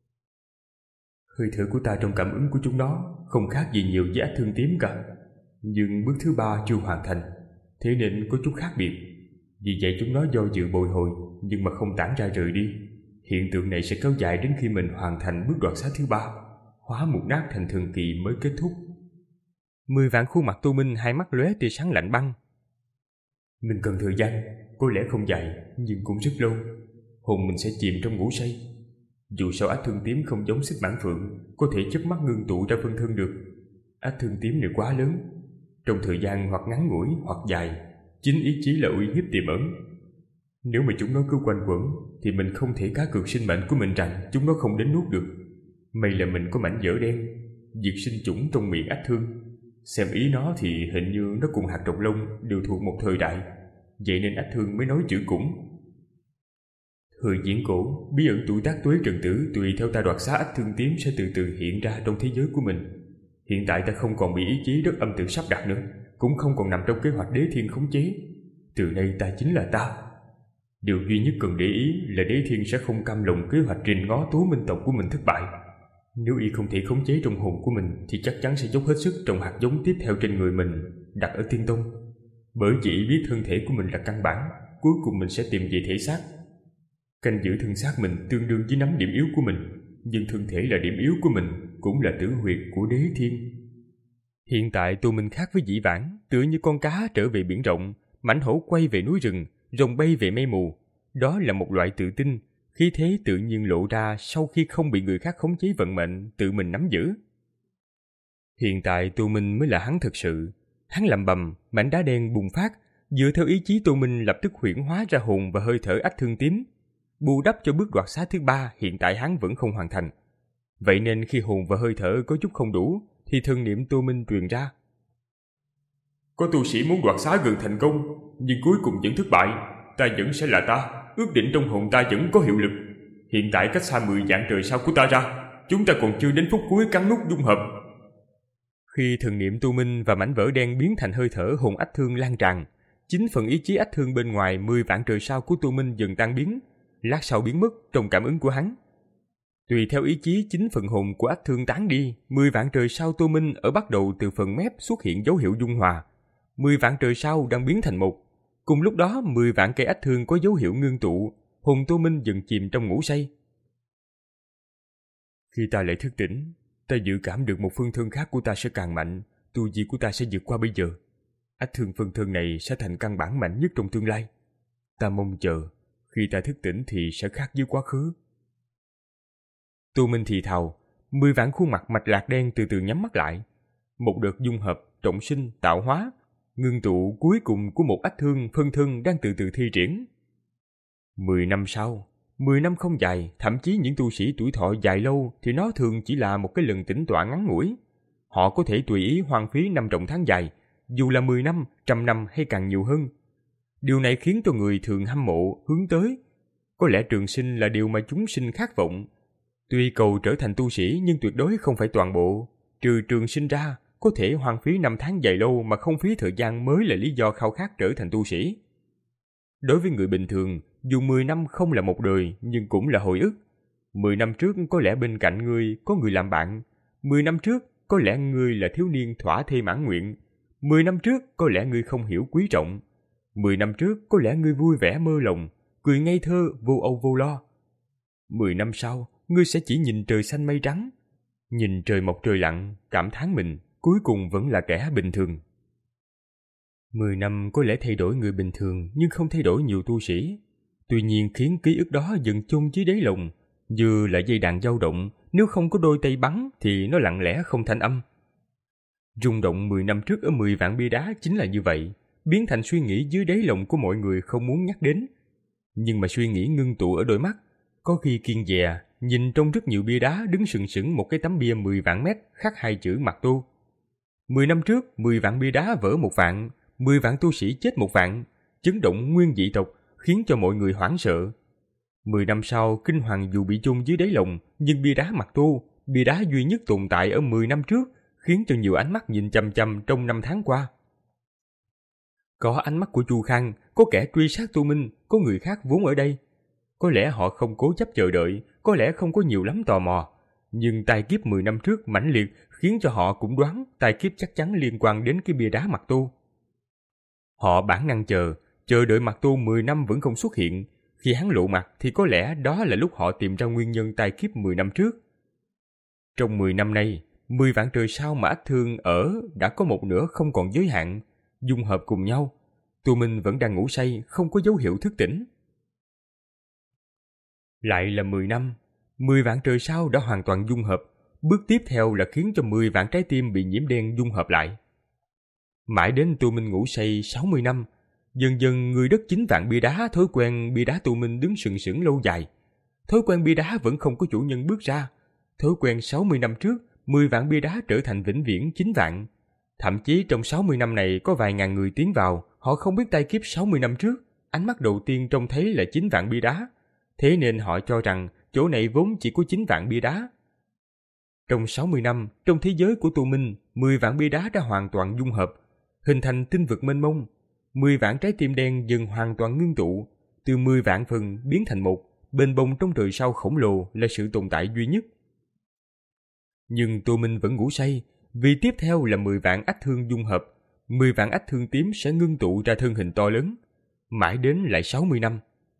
Hơi thở của ta trong cảm ứng của chúng nó không khác gì nhiều với Ách Thương tím cả, nhưng bước thứ ba chưa hoàn thành, thế nên có chút khác biệt. Vì vậy chúng nó do dự bồi hồi nhưng mà không tản ra rời đi. Hiện tượng này sẽ kéo dài đến khi mình hoàn thành bước đoạt xá thứ ba, hóa mục nát thành thần kỳ mới kết thúc. Mười vạn khuôn mặt Tô Minh hai mắt lóe tia sáng lạnh băng. Mình cần thời gian, có lẽ không dài nhưng cũng rất lâu. Hồn mình sẽ chìm trong ngủ say. Dù sao Ách Thương tím không giống Xích Mãn Phượng, có thể chớp mắt ngưng tụ ra phân thân được. Ách Thương tím này quá lớn, trong thời gian hoặc ngắn ngủi hoặc dài, chính ý chí là uy hiếp tiềm ẩn. Nếu mà chúng nó cứ quanh quẩn thì mình không thể cá cược sinh mệnh của mình rằng chúng nó không đến nuốt được. May là mình có mảnh vỡ đen, diệt sinh chủng trong miệng Ách Thương. Xem ý nó thì hình như nó cùng hạt độc lông đều thuộc một thời đại, vậy nên Ách Thương mới nói chữ cũng. Thời diễn cổ, bí ẩn tuổi tác Tuế Trần Tử tùy theo ta đoạt xá Ách Thương tím sẽ từ từ hiện ra trong thế giới của mình. Hiện tại ta không còn bị ý chí đất âm tự sắp đặt nữa, cũng không còn nằm trong kế hoạch đế thiên khống chế. Từ nay ta chính là ta. Điều duy nhất cần để ý là đế thiên sẽ không cam lòng kế hoạch rình ngó Tố Minh tộc của mình thất bại. Nếu y không thể khống chế trong hồn của mình thì chắc chắn sẽ dốc hết sức trồng hạt giống tiếp theo trên người mình, đặt ở Tiên Tông. Bởi vì biết thân thể của mình là căn bản, cuối cùng mình sẽ tìm về thể xác. Canh giữ thân xác mình tương đương với nắm điểm yếu của mình, nhưng thân thể là điểm yếu của mình, cũng là tử huyệt của đế thiên. Hiện tại Tô Minh khác với dĩ vãng, tựa như con cá trở về biển rộng, mãnh hổ quay về núi rừng, rồng bay về mây mù. Đó là một loại tự tin, khí thế tự nhiên lộ ra sau khi không bị người khác khống chế vận mệnh, tự mình nắm giữ. Hiện tại Tô Minh mới là hắn thực sự. Hắn lầm bầm, mảnh đá đen bùng phát, dựa theo ý chí Tô Minh lập tức huyễn hóa ra hồn và hơi thở Ách Thương tím, bù đắp cho bước đoạt xá thứ ba hiện tại hắn vẫn không hoàn thành. Vậy nên khi hồn và hơi thở có chút không đủ, thì thần niệm Tô Minh truyền ra. Có tu sĩ muốn đoạt xá gần thành công, nhưng cuối cùng vẫn thất bại. Ta vẫn sẽ là ta, ước định trong hồn ta vẫn có hiệu lực. Hiện tại cách xa mười vạn trời sau của ta ra, chúng ta còn chưa đến phút cuối cắn nút dung hợp. Khi thần niệm Tô Minh và mảnh vỡ đen biến thành hơi thở hồn Ách Thương lan tràn, chính phần ý chí Ách Thương bên ngoài mười vạn trời sau của Tô Minh dần tan biến, lát sau biến mất trong cảm ứng của hắn. Tùy theo ý chí chính phần hồn của Ách Thương tán đi, mười vạn trời sau Tô Minh ở bắt đầu từ phần mép xuất hiện dấu hiệu dung hòa. Mười vạn trời sau đang biến thành một. Cùng lúc đó mười vạn cây Ách Thương có dấu hiệu ngưng tụ, hồn Tô Minh dần chìm trong ngủ say. Khi ta lại thức tỉnh, ta dự cảm được một phân thân khác của ta sẽ càng mạnh, tu vi của ta sẽ vượt qua bây giờ. Ách Thương phân thân này sẽ thành căn bản mạnh nhất trong tương lai. Ta mong chờ, khi ta thức tỉnh thì sẽ khác với quá khứ. Tô Minh thì thào, mười vạn khuôn mặt mạch lạc đen từ từ nhắm mắt lại. Một đợt dung hợp, trọng sinh, tạo hóa, ngưng tụ cuối cùng của một Ách Thương phân thân đang từ từ thi triển. Mười năm sau, mười năm không dài, thậm chí những tu sĩ tuổi thọ dài lâu thì nó thường chỉ là một cái lần tĩnh tọa ngắn ngủi. Họ có thể tùy ý hoang phí năm trọng tháng dài, dù là mười năm, trăm năm hay càng nhiều hơn. Điều này khiến cho người thường hâm mộ, hướng tới. Có lẽ trường sinh là điều mà chúng sinh khát vọng. Tuy cầu trở thành tu sĩ nhưng tuyệt đối không phải toàn bộ. Trừ trường sinh ra, có thể hoang phí năm tháng dài lâu mà không phí thời gian mới là lý do khao khát trở thành tu sĩ. Đối với người bình thường, dù mười năm không là một đời nhưng cũng là hồi ức. Mười năm trước có lẽ bên cạnh ngươi có người làm bạn. Mười năm trước có lẽ ngươi là thiếu niên thỏa thê mãn nguyện. Mười năm trước có lẽ ngươi không hiểu quý trọng. Mười năm trước có lẽ ngươi vui vẻ mơ lòng, cười ngây thơ, vô âu vô lo. Mười năm sau, ngươi sẽ chỉ nhìn trời xanh mây trắng, nhìn trời mọc trời lặn, cảm thán mình cuối cùng vẫn là kẻ bình thường. Mười năm có lẽ thay đổi người bình thường nhưng không thay đổi nhiều tu sĩ. Tuy nhiên khiến ký ức đó dần chôn dưới đáy lòng, như là dây đàn dao động, nếu không có đôi tay bắn thì nó lặng lẽ không thanh âm. Rung động mười năm trước ở mười vạn bia đá chính là như vậy, biến thành suy nghĩ dưới đáy lòng của mọi người không muốn nhắc đến. Nhưng mà suy nghĩ ngưng tụ ở đôi mắt, có khi kiêng dè, nhìn trong rất nhiều bia đá đứng sừng sững một cái tấm bia mười vạn mét khắc hai chữ Mặc Tu. Mười năm trước, mười vạn bia đá vỡ một vạn, mười vạn tu sĩ chết một vạn, chấn động nguyên dị tộc, khiến cho mọi người hoảng sợ. Mười năm sau, kinh hoàng dù bị chôn dưới đáy lòng, nhưng bia đá Mặc Tu, bia đá duy nhất tồn tại ở mười năm trước, khiến cho nhiều ánh mắt nhìn chằm chằm trong năm tháng qua. Có ánh mắt của Chu Khang, có kẻ truy sát Tu Minh, có người khác vốn ở đây. Có lẽ họ không cố chấp chờ đợi, có lẽ không có nhiều lắm tò mò. Nhưng tai kiếp mười năm trước mãnh liệt khiến cho họ cũng đoán tai kiếp chắc chắn liên quan đến cái bia đá Mặc Tu. Họ bản năng chờ, chờ đợi Mặc Tu mười năm vẫn không xuất hiện. Khi hắn lộ mặt thì có lẽ đó là lúc họ tìm ra nguyên nhân tai kiếp mười năm trước. Trong mười năm nay, mười vạn trời sao mà Ách Thương ở đã có một nửa không còn giới hạn, dung hợp cùng nhau. Tu Minh vẫn đang ngủ say, không có dấu hiệu thức tỉnh. Lại là mười năm, mười vạn trời sao đã hoàn toàn dung hợp. Bước tiếp theo là khiến cho mười vạn trái tim bị nhiễm đen dung hợp lại. Mãi đến Tu Minh ngủ say sáu mươi năm, dần dần người đất chín vạn bia đá thói quen bia đá Tu Minh đứng sừng sững lâu dài. Thói quen bia đá vẫn không có chủ nhân bước ra. Thói quen sáu mươi năm trước, mười vạn bia đá trở thành vĩnh viễn chín vạn. Thậm chí trong sáu mươi năm này có vài ngàn người tiến vào, họ không biết tai kiếp sáu mươi năm trước, ánh mắt đầu tiên trông thấy là chín vạn bia đá. Thế nên họ cho rằng chỗ này vốn chỉ có chín vạn bia đá. Trong sáu mươi năm, trong thế giới của Tu Minh, mười vạn bia đá đã hoàn toàn dung hợp, hình thành tinh vực mênh mông. mười vạn trái tim đen dần hoàn toàn ngưng tụ, từ mười vạn phần biến thành một, bền bồng trong trời sao khổng lồ là sự tồn tại duy nhất. Nhưng Tu Minh vẫn ngủ say, vì tiếp theo là mười vạn ách thương dung hợp, mười vạn ách thương tím sẽ ngưng tụ ra thân hình to lớn, mãi đến lại sáu mươi năm.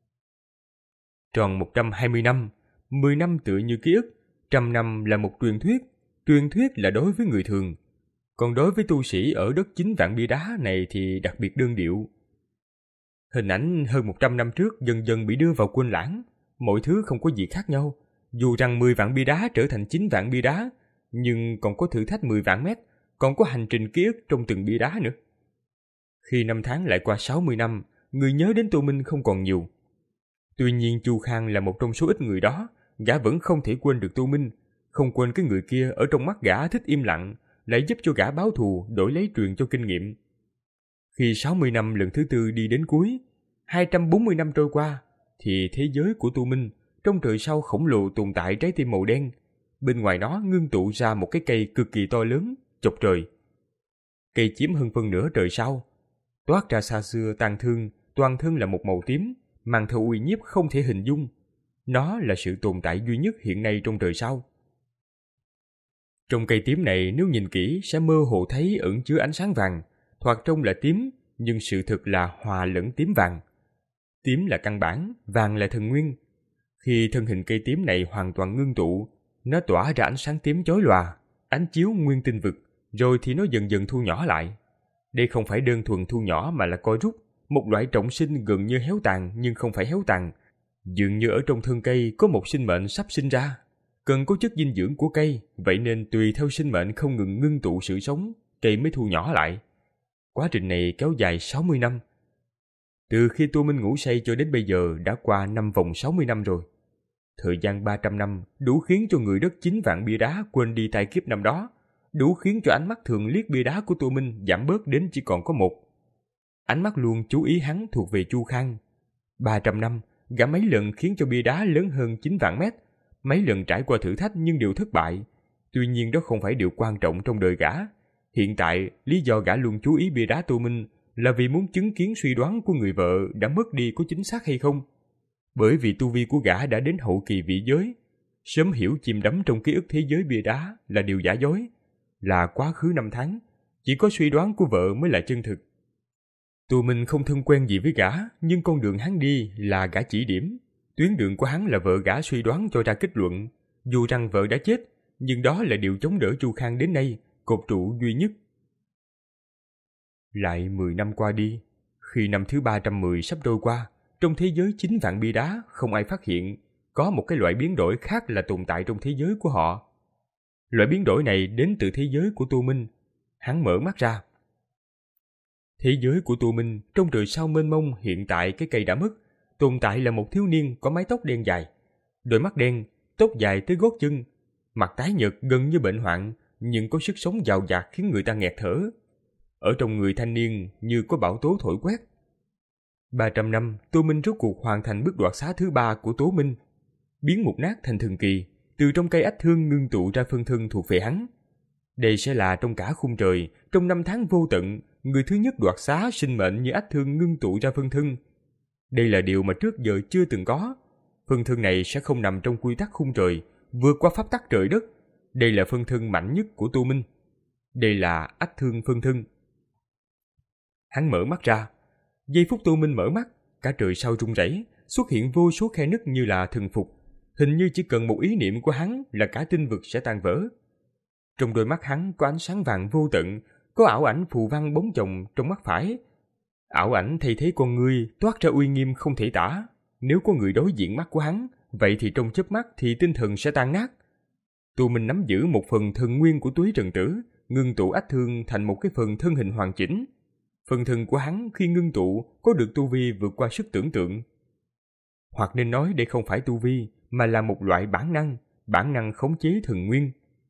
Tròn một trăm hai mươi năm, mười năm tựa như ký ức, trăm năm là một truyền thuyết, truyền thuyết là đối với người thường. Còn đối với tu sĩ ở đất chín vạn bia đá này thì đặc biệt đơn điệu. Hình ảnh hơn một trăm năm trước dần dần bị đưa vào quên lãng, mọi thứ không có gì khác nhau. Dù rằng mười vạn bia đá trở thành chín vạn bia đá, nhưng còn có thử thách mười vạn mét, còn có hành trình ký ức trong từng bia đá nữa. Khi năm tháng lại qua sáu mươi năm, người nhớ đến Tu Minh không còn nhiều. Tuy nhiên Chu Khang là một trong số ít người đó, gã vẫn không thể quên được Tu Minh, không quên cái người kia ở trong mắt gã thích im lặng, lại giúp cho gã báo thù đổi lấy truyền cho kinh nghiệm. Khi sáu mươi năm lần thứ tư đi đến cuối, hai trăm bốn mươi năm trôi qua, thì thế giới của Tu Minh, trong trời sao khổng lồ tồn tại trái tim màu đen, bên ngoài nó ngưng tụ ra một cái cây cực kỳ to lớn, chọc trời. Cây chiếm hơn phân nửa trời sao, toát ra xa xưa tàn thương, toàn thân là một màu tím, mang theo uy nhiếp không thể hình dung. Nó là sự tồn tại duy nhất hiện nay trong trời sao. Trong cây tím này nếu nhìn kỹ sẽ mơ hồ thấy ẩn chứa ánh sáng vàng, thoạt trông là tím, nhưng sự thực là hòa lẫn tím vàng. Tím là căn bản, vàng là thần nguyên. Khi thân hình cây tím này hoàn toàn ngưng tụ, nó tỏa ra ánh sáng tím chói lòa, ánh chiếu nguyên tinh vực, rồi thì nó dần dần thu nhỏ lại. Đây không phải đơn thuần thu nhỏ mà là co rút, một loại trọng sinh gần như héo tàn nhưng không phải héo tàn. Dường như ở trong thân cây có một sinh mệnh sắp sinh ra, cần có chất dinh dưỡng của cây, vậy nên tùy theo sinh mệnh không ngừng ngưng tụ sự sống, cây mới thu nhỏ lại. Quá trình này kéo dài sáu mươi năm. Từ khi Tu Minh ngủ say cho đến bây giờ đã qua năm vòng sáu mươi năm rồi. Thời gian ba trăm năm đủ khiến cho người đất chín vạn bia đá quên đi tai kiếp năm đó, đủ khiến cho ánh mắt thường liếc bia đá của Tu Minh giảm bớt đến chỉ còn có một. Ánh mắt luôn chú ý hắn thuộc về Chu Khang. ba trăm năm, gã mấy lần khiến cho bia đá lớn hơn chín vạn mét, mấy lần trải qua thử thách nhưng đều thất bại. Tuy nhiên đó không phải điều quan trọng trong đời gã. Hiện tại, lý do gã luôn chú ý bia đá Tô Minh là vì muốn chứng kiến suy đoán của người vợ đã mất đi có chính xác hay không. Bởi vì tu vi của gã đã đến hậu kỳ vị giới, sớm hiểu chìm đắm trong ký ức thế giới bia đá là điều giả dối, là quá khứ năm tháng, chỉ có suy đoán của vợ mới là chân thực. Tô Minh không thân quen gì với gã, nhưng con đường hắn đi là gã chỉ điểm. Tuyến đường của hắn là vợ gã suy đoán cho ra kết luận. Dù rằng vợ đã chết, nhưng đó là điều chống đỡ Chu Khang đến nay, cột trụ duy nhất. Lại mười năm qua đi, khi năm thứ ba trăm mười sắp trôi qua, trong thế giới chín vạn bia đá không ai phát hiện có một cái loại biến đổi khác là tồn tại trong thế giới của họ. Loại biến đổi này đến từ thế giới của Tô Minh. Hắn mở mắt ra. Thế giới của Tô Minh trong trời sao mênh mông, hiện tại cái cây đã mất, tồn tại là một thiếu niên có mái tóc đen dài, đôi mắt đen, tóc dài tới gót chân, mặt tái nhợt gần như bệnh hoạn, nhưng có sức sống dào dạt khiến người ta nghẹt thở. Ở trong người thanh niên như có bão tố thổi quét. ba trăm năm, Tô Minh rốt cuộc hoàn thành bước đoạt xá thứ ba của Tố Minh, biến mục nát thành thần kỳ, từ trong cây ách thương ngưng tụ ra phân thân thuộc về hắn. Đây sẽ là trong cả khung trời, trong năm tháng vô tận, người thứ nhất đoạt xá sinh mệnh như ách thương ngưng tụ ra phân thân. Đây là điều mà trước giờ chưa từng có. Phân thân này sẽ không nằm trong quy tắc khung trời, vượt qua pháp tắc trời đất. Đây là phân thân mạnh nhất của Tô Minh. Đây là ách thương phân thân. Hắn mở mắt ra. Giây phút Tô Minh mở mắt, cả trời sao rung rẩy, xuất hiện vô số khe nứt như là thần phục. Hình như chỉ cần một ý niệm của hắn là cả tinh vực sẽ tan vỡ. Trong đôi mắt hắn có ánh sáng vàng vô tận, có ảo ảnh phù văn bóng chồng trong mắt phải. Ảo ảnh thay thế con người toát ra uy nghiêm không thể tả. Nếu có người đối diện mắt của hắn, vậy thì trong chớp mắt thì tinh thần sẽ tan nát. Tô Minh nắm giữ một phần thần nguyên của Túy Trần Tử, ngưng tụ ách thương thành một cái phần thân hình hoàn chỉnh. Phần thân của hắn khi ngưng tụ có được tu vi vượt qua sức tưởng tượng. Hoặc nên nói đây không phải tu vi, mà là một loại bản năng, bản năng khống chế thần nguyên.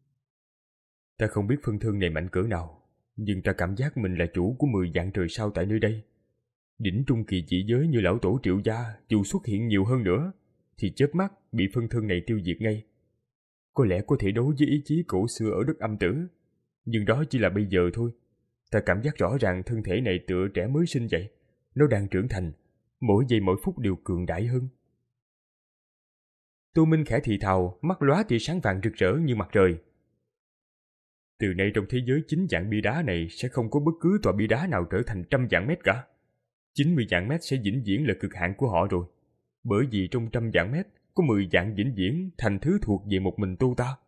Ta không biết phân thân này mạnh cỡ nào, nhưng ta cảm giác mình là chủ của mười vạn trời sao tại nơi đây. Đỉnh trung kỳ chỉ giới như lão tổ Triệu gia dù xuất hiện nhiều hơn nữa, thì chớp mắt bị phân thân này tiêu diệt ngay. Có lẽ có thể đấu với ý chí cổ xưa ở đất âm tử, nhưng đó chỉ là bây giờ thôi. Ta cảm giác rõ ràng thân thể này tựa trẻ mới sinh vậy. Nó đang trưởng thành, mỗi giây mỗi phút đều cường đại hơn. Tô Minh khẽ thì thào, mắt lóa tia sáng vàng rực rỡ như mặt trời. Từ nay trong thế giới chín vạn bia đá này sẽ không có bất cứ tòa bia đá nào trở thành trăm vạn mét cả. chín mươi vạn mét sẽ vĩnh viễn là cực hạn của họ rồi. Bởi vì trong trăm vạn mét có mười vạn vĩnh viễn thành thứ thuộc về một mình Tô ta.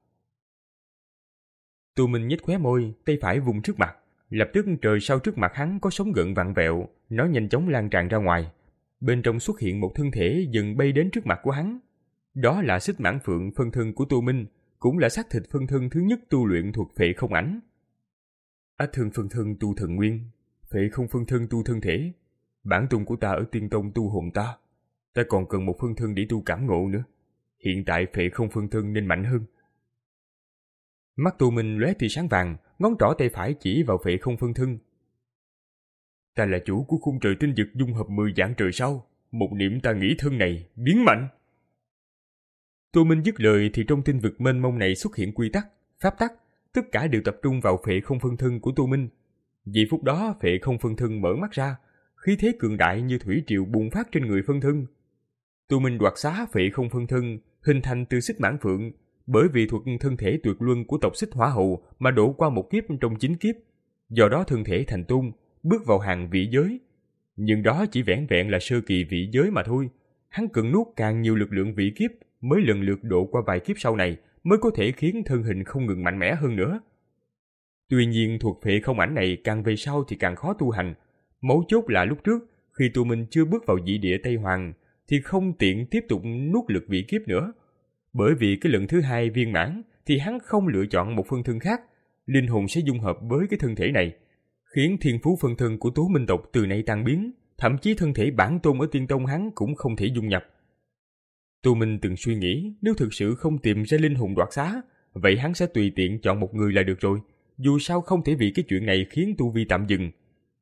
Tô Minh nhếch khóe môi, tay phải vùng trước mặt. Lập tức trời sau trước mặt hắn có sóng gợn vặn vẹo, nó nhanh chóng lan tràn ra ngoài. Bên trong xuất hiện một thân thể dần bay đến trước mặt của hắn. Đó là Xích Mãn Phượng, phân thân của Tô Minh, cũng là xác thịt phân thân thứ nhất tu luyện thuộc Phệ Không Ảnh. Ách thương phân thân tu thần nguyên, Phệ Không phân thân tu thân thể. Bản tôn của ta ở Tiên Tông tu hồn ta, ta còn cần một phân thân để tu cảm ngộ nữa. Hiện tại Phệ Không phân thân nên mạnh hơn. Mắt Tô Minh lóe tia sáng vàng, ngón trỏ tay phải chỉ vào Phệ Không phân thân. Ta là chủ của khung trời tinh vực dung hợp mười vạn trời sao, một niệm ta nghĩ thân này biến mạnh. Tô Minh dứt lời thì trong tinh vực mênh mông này xuất hiện quy tắc, pháp tắc, tất cả đều tập trung vào Phệ Không phân thân của Tô Minh. Vì phút đó Phệ Không phân thân mở mắt ra, khí thế cường đại như thủy triều bùng phát trên người phân thân. Tô Minh đoạt xá Phệ Không phân thân, hình thành từ Xích Mãn Phượng, bởi vì thuộc thân thể tuyệt luân của tộc Xích Hỏa Hầu mà đổ qua một kiếp trong chín kiếp, do đó thân thể thành tôn, bước vào hàng vị giới. Nhưng đó chỉ vẻn vẹn là sơ kỳ vị giới mà thôi. Hắn cần nuốt càng nhiều lực lượng vị kiếp mới lần lượt độ qua vài kiếp sau này mới có thể khiến thân hình không ngừng mạnh mẽ hơn nữa. Tuy nhiên thuộc Phệ Không Ảnh này càng về sau thì càng khó tu hành. Mấu chốt là lúc trước khi Tô Minh chưa bước vào dị địa Tây Hoàng thì không tiện tiếp tục nuốt lực vị kiếp nữa. Bởi vì cái lần thứ hai viên mãn thì hắn không lựa chọn một phân thân khác, linh hồn sẽ dung hợp với cái thân thể này, khiến thiên phú phân thân của Tố Minh tộc từ nay tan biến, thậm chí thân thể bản tôn ở Tiên Tông hắn cũng không thể dung nhập. Tô Minh từng suy nghĩ nếu thực sự không tìm ra linh hồn đoạt xá, vậy hắn sẽ tùy tiện chọn một người là được rồi, dù sao không thể vì cái chuyện này khiến tu vi tạm dừng.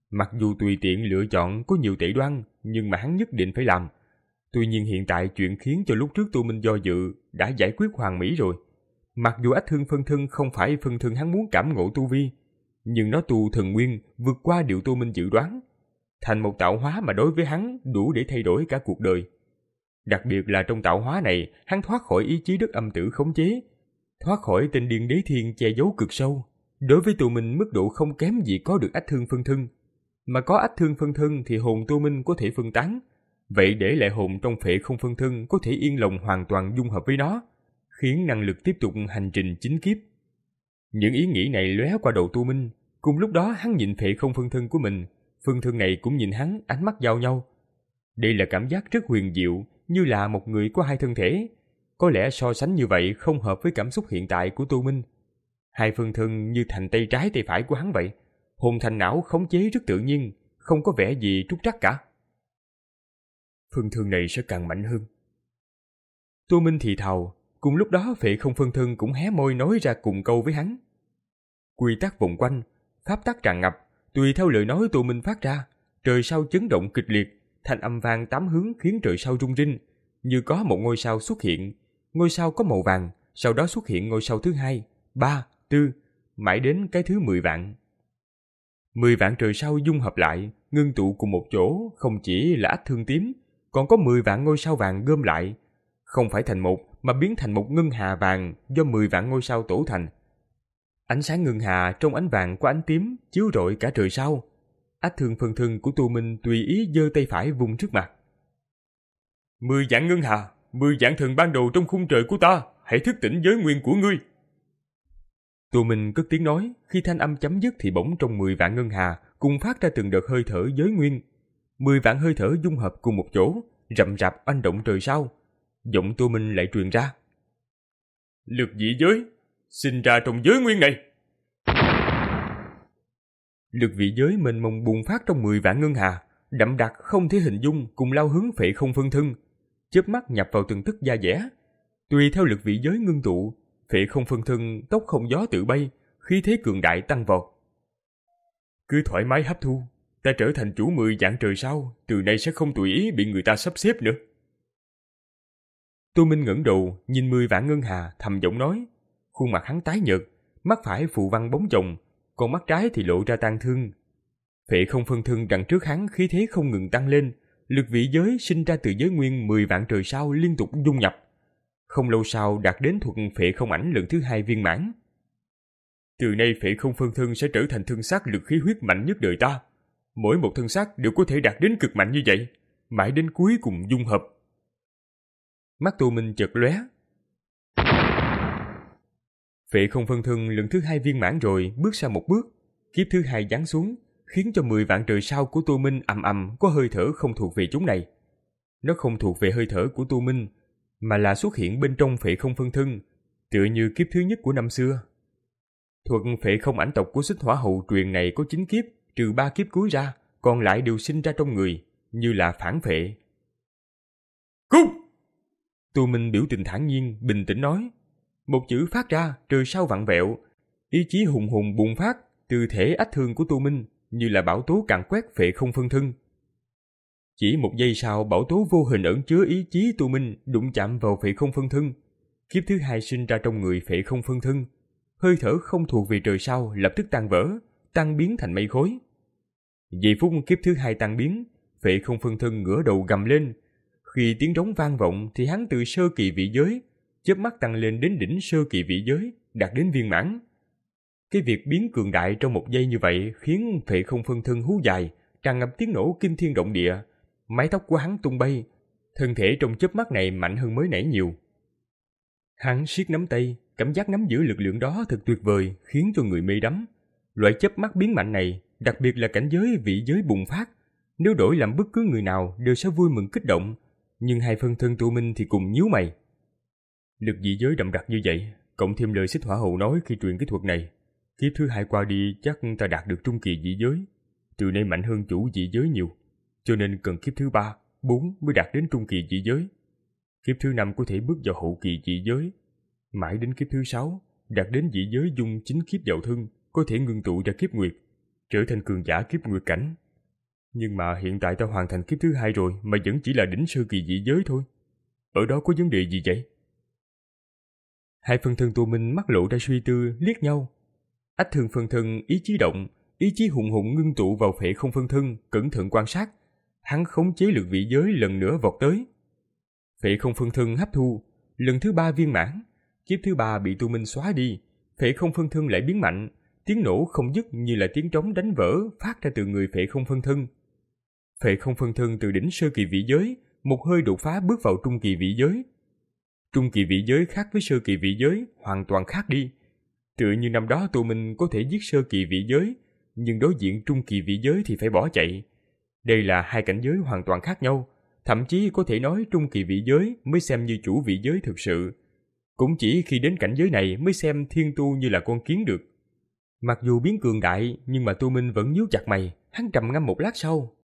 Mặc dù tùy tiện lựa chọn có nhiều tệ đoan, nhưng mà hắn nhất định phải làm. Tuy nhiên hiện tại chuyện khiến cho lúc trước Tô Minh do dự đã giải quyết hoàn mỹ rồi. Mặc dù ách thương phân thân không phải phân thân hắn muốn cảm ngộ tu vi, nhưng nó tu thần nguyên vượt qua điều Tô Minh dự đoán, thành một tạo hóa mà đối với hắn đủ để thay đổi cả cuộc đời. Đặc biệt là trong tạo hóa này, hắn thoát khỏi ý chí đất âm tử khống chế, thoát khỏi tên điên đế thiên che giấu cực sâu. Đối với Tô Minh mức độ không kém gì có được ách thương phân thân. Mà có ách thương phân thân thì hồn Tô Minh có thể phân tán. Vậy để lại hồn trong phệ không phân thân có thể yên lòng hoàn toàn dung hợp với nó, khiến năng lực tiếp tục hành trình chính kiếp. Những ý nghĩ này lóe qua đầu Tô Minh. Cùng lúc đó hắn nhìn phệ không phân thân của mình, phân thân này cũng nhìn hắn, ánh mắt giao nhau. Đây là cảm giác rất huyền diệu, như là một người có hai thân thể. Có lẽ so sánh như vậy không hợp với cảm xúc hiện tại của Tô Minh. Hai phân thân như thành tay trái tay phải của hắn vậy, hồn thành não khống chế rất tự nhiên, không có vẻ gì trúc trắc cả. Phân thân này sẽ càng mạnh hơn. Tô Minh thì thào, cùng lúc đó phệ không phân thân cũng hé môi nói ra cùng câu với hắn. Quy tắc vòng quanh, pháp tắc tràn ngập, tùy theo lời nói Tô Minh phát ra, trời sao chấn động kịch liệt, thanh âm vang tám hướng khiến trời sao rung rinh, như có một ngôi sao xuất hiện. Ngôi sao có màu vàng, sau đó xuất hiện ngôi sao thứ hai, ba, tư, mãi đến cái thứ mười vạn. Mười vạn trời sao dung hợp lại, ngưng tụ cùng một chỗ, không chỉ là ách thương tím, còn có mười vạn ngôi sao vàng gom lại, không phải thành một mà biến thành một ngân hà vàng do mười vạn ngôi sao tổ thành. Ánh sáng ngân hà trong ánh vàng của ánh tím chiếu rọi cả trời sao. Ách thương phân thân của Tô Minh tùy ý giơ tay phải vùng trước mặt. Mười vạn ngân hà, mười vạn thần ban đầu trong khung trời của ta, hãy thức tỉnh giới nguyên của ngươi. Tô Minh cất tiếng nói, khi thanh âm chấm dứt thì bỗng trong mười vạn ngân hà cùng phát ra từng đợt hơi thở giới nguyên. Mười vạn hơi thở dung hợp cùng một chỗ, rậm rạp oanh động trời sao. Giọng Tô Minh lại truyền ra. Lực vị giới, sinh ra trong giới nguyên này. Lực vị giới mênh mông bùng phát trong mười vạn ngân hà, đậm đặc không thể hình dung, cùng lao hướng phệ không phân thân, chớp mắt nhập vào từng tức da dẻ. Tùy theo lực vị giới ngưng tụ, phệ không phân thân tốc không gió tự bay, khí thế cường đại tăng vọt. Cứ thoải mái hấp thu, ta trở thành chủ mười vạn trời sao, từ nay sẽ không tùy ý bị người ta sắp xếp nữa. Tô Minh ngẩng đầu nhìn mười vạn ngân hà, thầm giọng nói. Khuôn mặt hắn tái nhợt, mắt phải phù văn bóng chồng, còn mắt trái thì lộ ra tang thương. Phệ không phân thân đằng trước hắn khí thế không ngừng tăng lên, lực vị giới sinh ra từ giới nguyên mười vạn trời sao liên tục dung nhập. Không lâu sau đạt đến thuật phệ không ảnh lần thứ hai viên mãn. Từ nay phệ không phân thân sẽ trở thành thân xác lực khí huyết mạnh nhất đời ta. Mỗi một thân xác đều có thể đạt đến cực mạnh như vậy, mãi đến cuối cùng dung hợp. Mắt Tô Minh chợt lóe. Phệ không phân thân lần thứ hai viên mãn rồi, bước sang một bước, kiếp thứ hai giáng xuống, khiến cho mười vạn trời sao của Tô Minh ầm ầm có hơi thở không thuộc về chúng này. Nó không thuộc về hơi thở của Tô Minh, mà là xuất hiện bên trong phệ không phân thân, tựa như kiếp thứ nhất của năm xưa. Thuật phệ không ảnh tộc của Xích Hỏa hậu truyền này có chín kiếp, trừ ba kiếp cuối ra, còn lại đều sinh ra trong người, như là phản phệ. Cút! Tô Minh biểu tình thản nhiên, bình tĩnh nói. Một chữ phát ra, trời sao vặn vẹo, ý chí hùng hùng bùng phát từ thể ách thương của Tô Minh, như là bão tố càn quét phệ không phân thân. Chỉ một giây sau, bão tố vô hình ẩn chứa ý chí Tô Minh đụng chạm vào phệ không phân thân. Kiếp thứ hai sinh ra trong người phệ không phân thân, hơi thở không thuộc về trời sao lập tức tan vỡ, tan biến thành mây khối. Giây phút kiếp thứ hai tan biến, phệ không phân thân ngửa đầu gầm lên. Khi tiếng trống vang vọng thì hắn từ sơ kỳ vị giới chớp mắt tăng lên đến đỉnh sơ kỳ vị giới, đạt đến viên mãn. Cái việc biến cường đại trong một giây như vậy khiến phệ không phân thân hú dài, tràn ngập tiếng nổ kinh thiên động địa. Mái tóc của hắn tung bay, thân thể trong chớp mắt này mạnh hơn mới nãy nhiều. Hắn siết nắm tay, cảm giác nắm giữ lực lượng đó thật tuyệt vời, khiến cho người mê đắm. Loại chớp mắt biến mạnh này, đặc biệt là cảnh giới vị giới bùng phát, nếu đổi làm bất cứ người nào đều sẽ vui mừng kích động, nhưng hai phân thân Tô Minh thì cùng nhíu mày. Lực vị giới đậm đặc như vậy, cộng thêm lời Xích Hỏa hậu nói khi truyền kỹ thuật này, kiếp thứ hai qua đi chắc ta đạt được trung kỳ vị giới, từ nay mạnh hơn chủ vị giới nhiều, cho nên cần kiếp thứ ba, bốn mới đạt đến trung kỳ vị giới. Kiếp thứ năm có thể bước vào hậu kỳ vị giới, mãi đến kiếp thứ sáu đạt đến vị giới dung chính kiếp vào thân, có thể ngưng tụ ra kiếp nguyệt. trở thành cường giả kiếp nguyệt cảnh. Nhưng mà hiện tại ta hoàn thành kiếp thứ hai rồi mà vẫn chỉ là đỉnh sơ kỳ dị giới thôi. Ở đó có vấn đề gì vậy? Hai phân thân Tô Minh mắt lộ ra suy tư, liếc nhau. Ách Thương phân thân ý chí động, ý chí hùng hùng ngưng tụ vào Phệ Không phân thân, cẩn thận quan sát. Hắn khống chế lực vị giới lần nữa vọt tới. Phệ Không phân thân hấp thu, lần thứ ba viên mãn. Kiếp thứ ba bị Tô Minh xóa đi, Phệ Không phân thân lại biến mạnh, tiếng nổ không dứt như là tiếng trống đánh vỡ phát ra từ người Phệ Không phân thân. Phệ Không phân thân từ đỉnh sơ kỳ vị giới, một hơi đột phá bước vào trung kỳ vị giới. Trung kỳ vị giới khác với sơ kỳ vị giới, hoàn toàn khác đi. Tựa như năm đó Tô Minh có thể giết sơ kỳ vị giới, nhưng đối diện trung kỳ vị giới thì phải bỏ chạy. Đây là hai cảnh giới hoàn toàn khác nhau, thậm chí có thể nói trung kỳ vị giới mới xem như chủ vị giới thực sự. Cũng chỉ khi đến cảnh giới này mới xem thiên tu như là con kiến được. Mặc dù biến cường đại, nhưng mà Tô Minh vẫn nhíu chặt mày, hắn trầm ngâm một lát sau,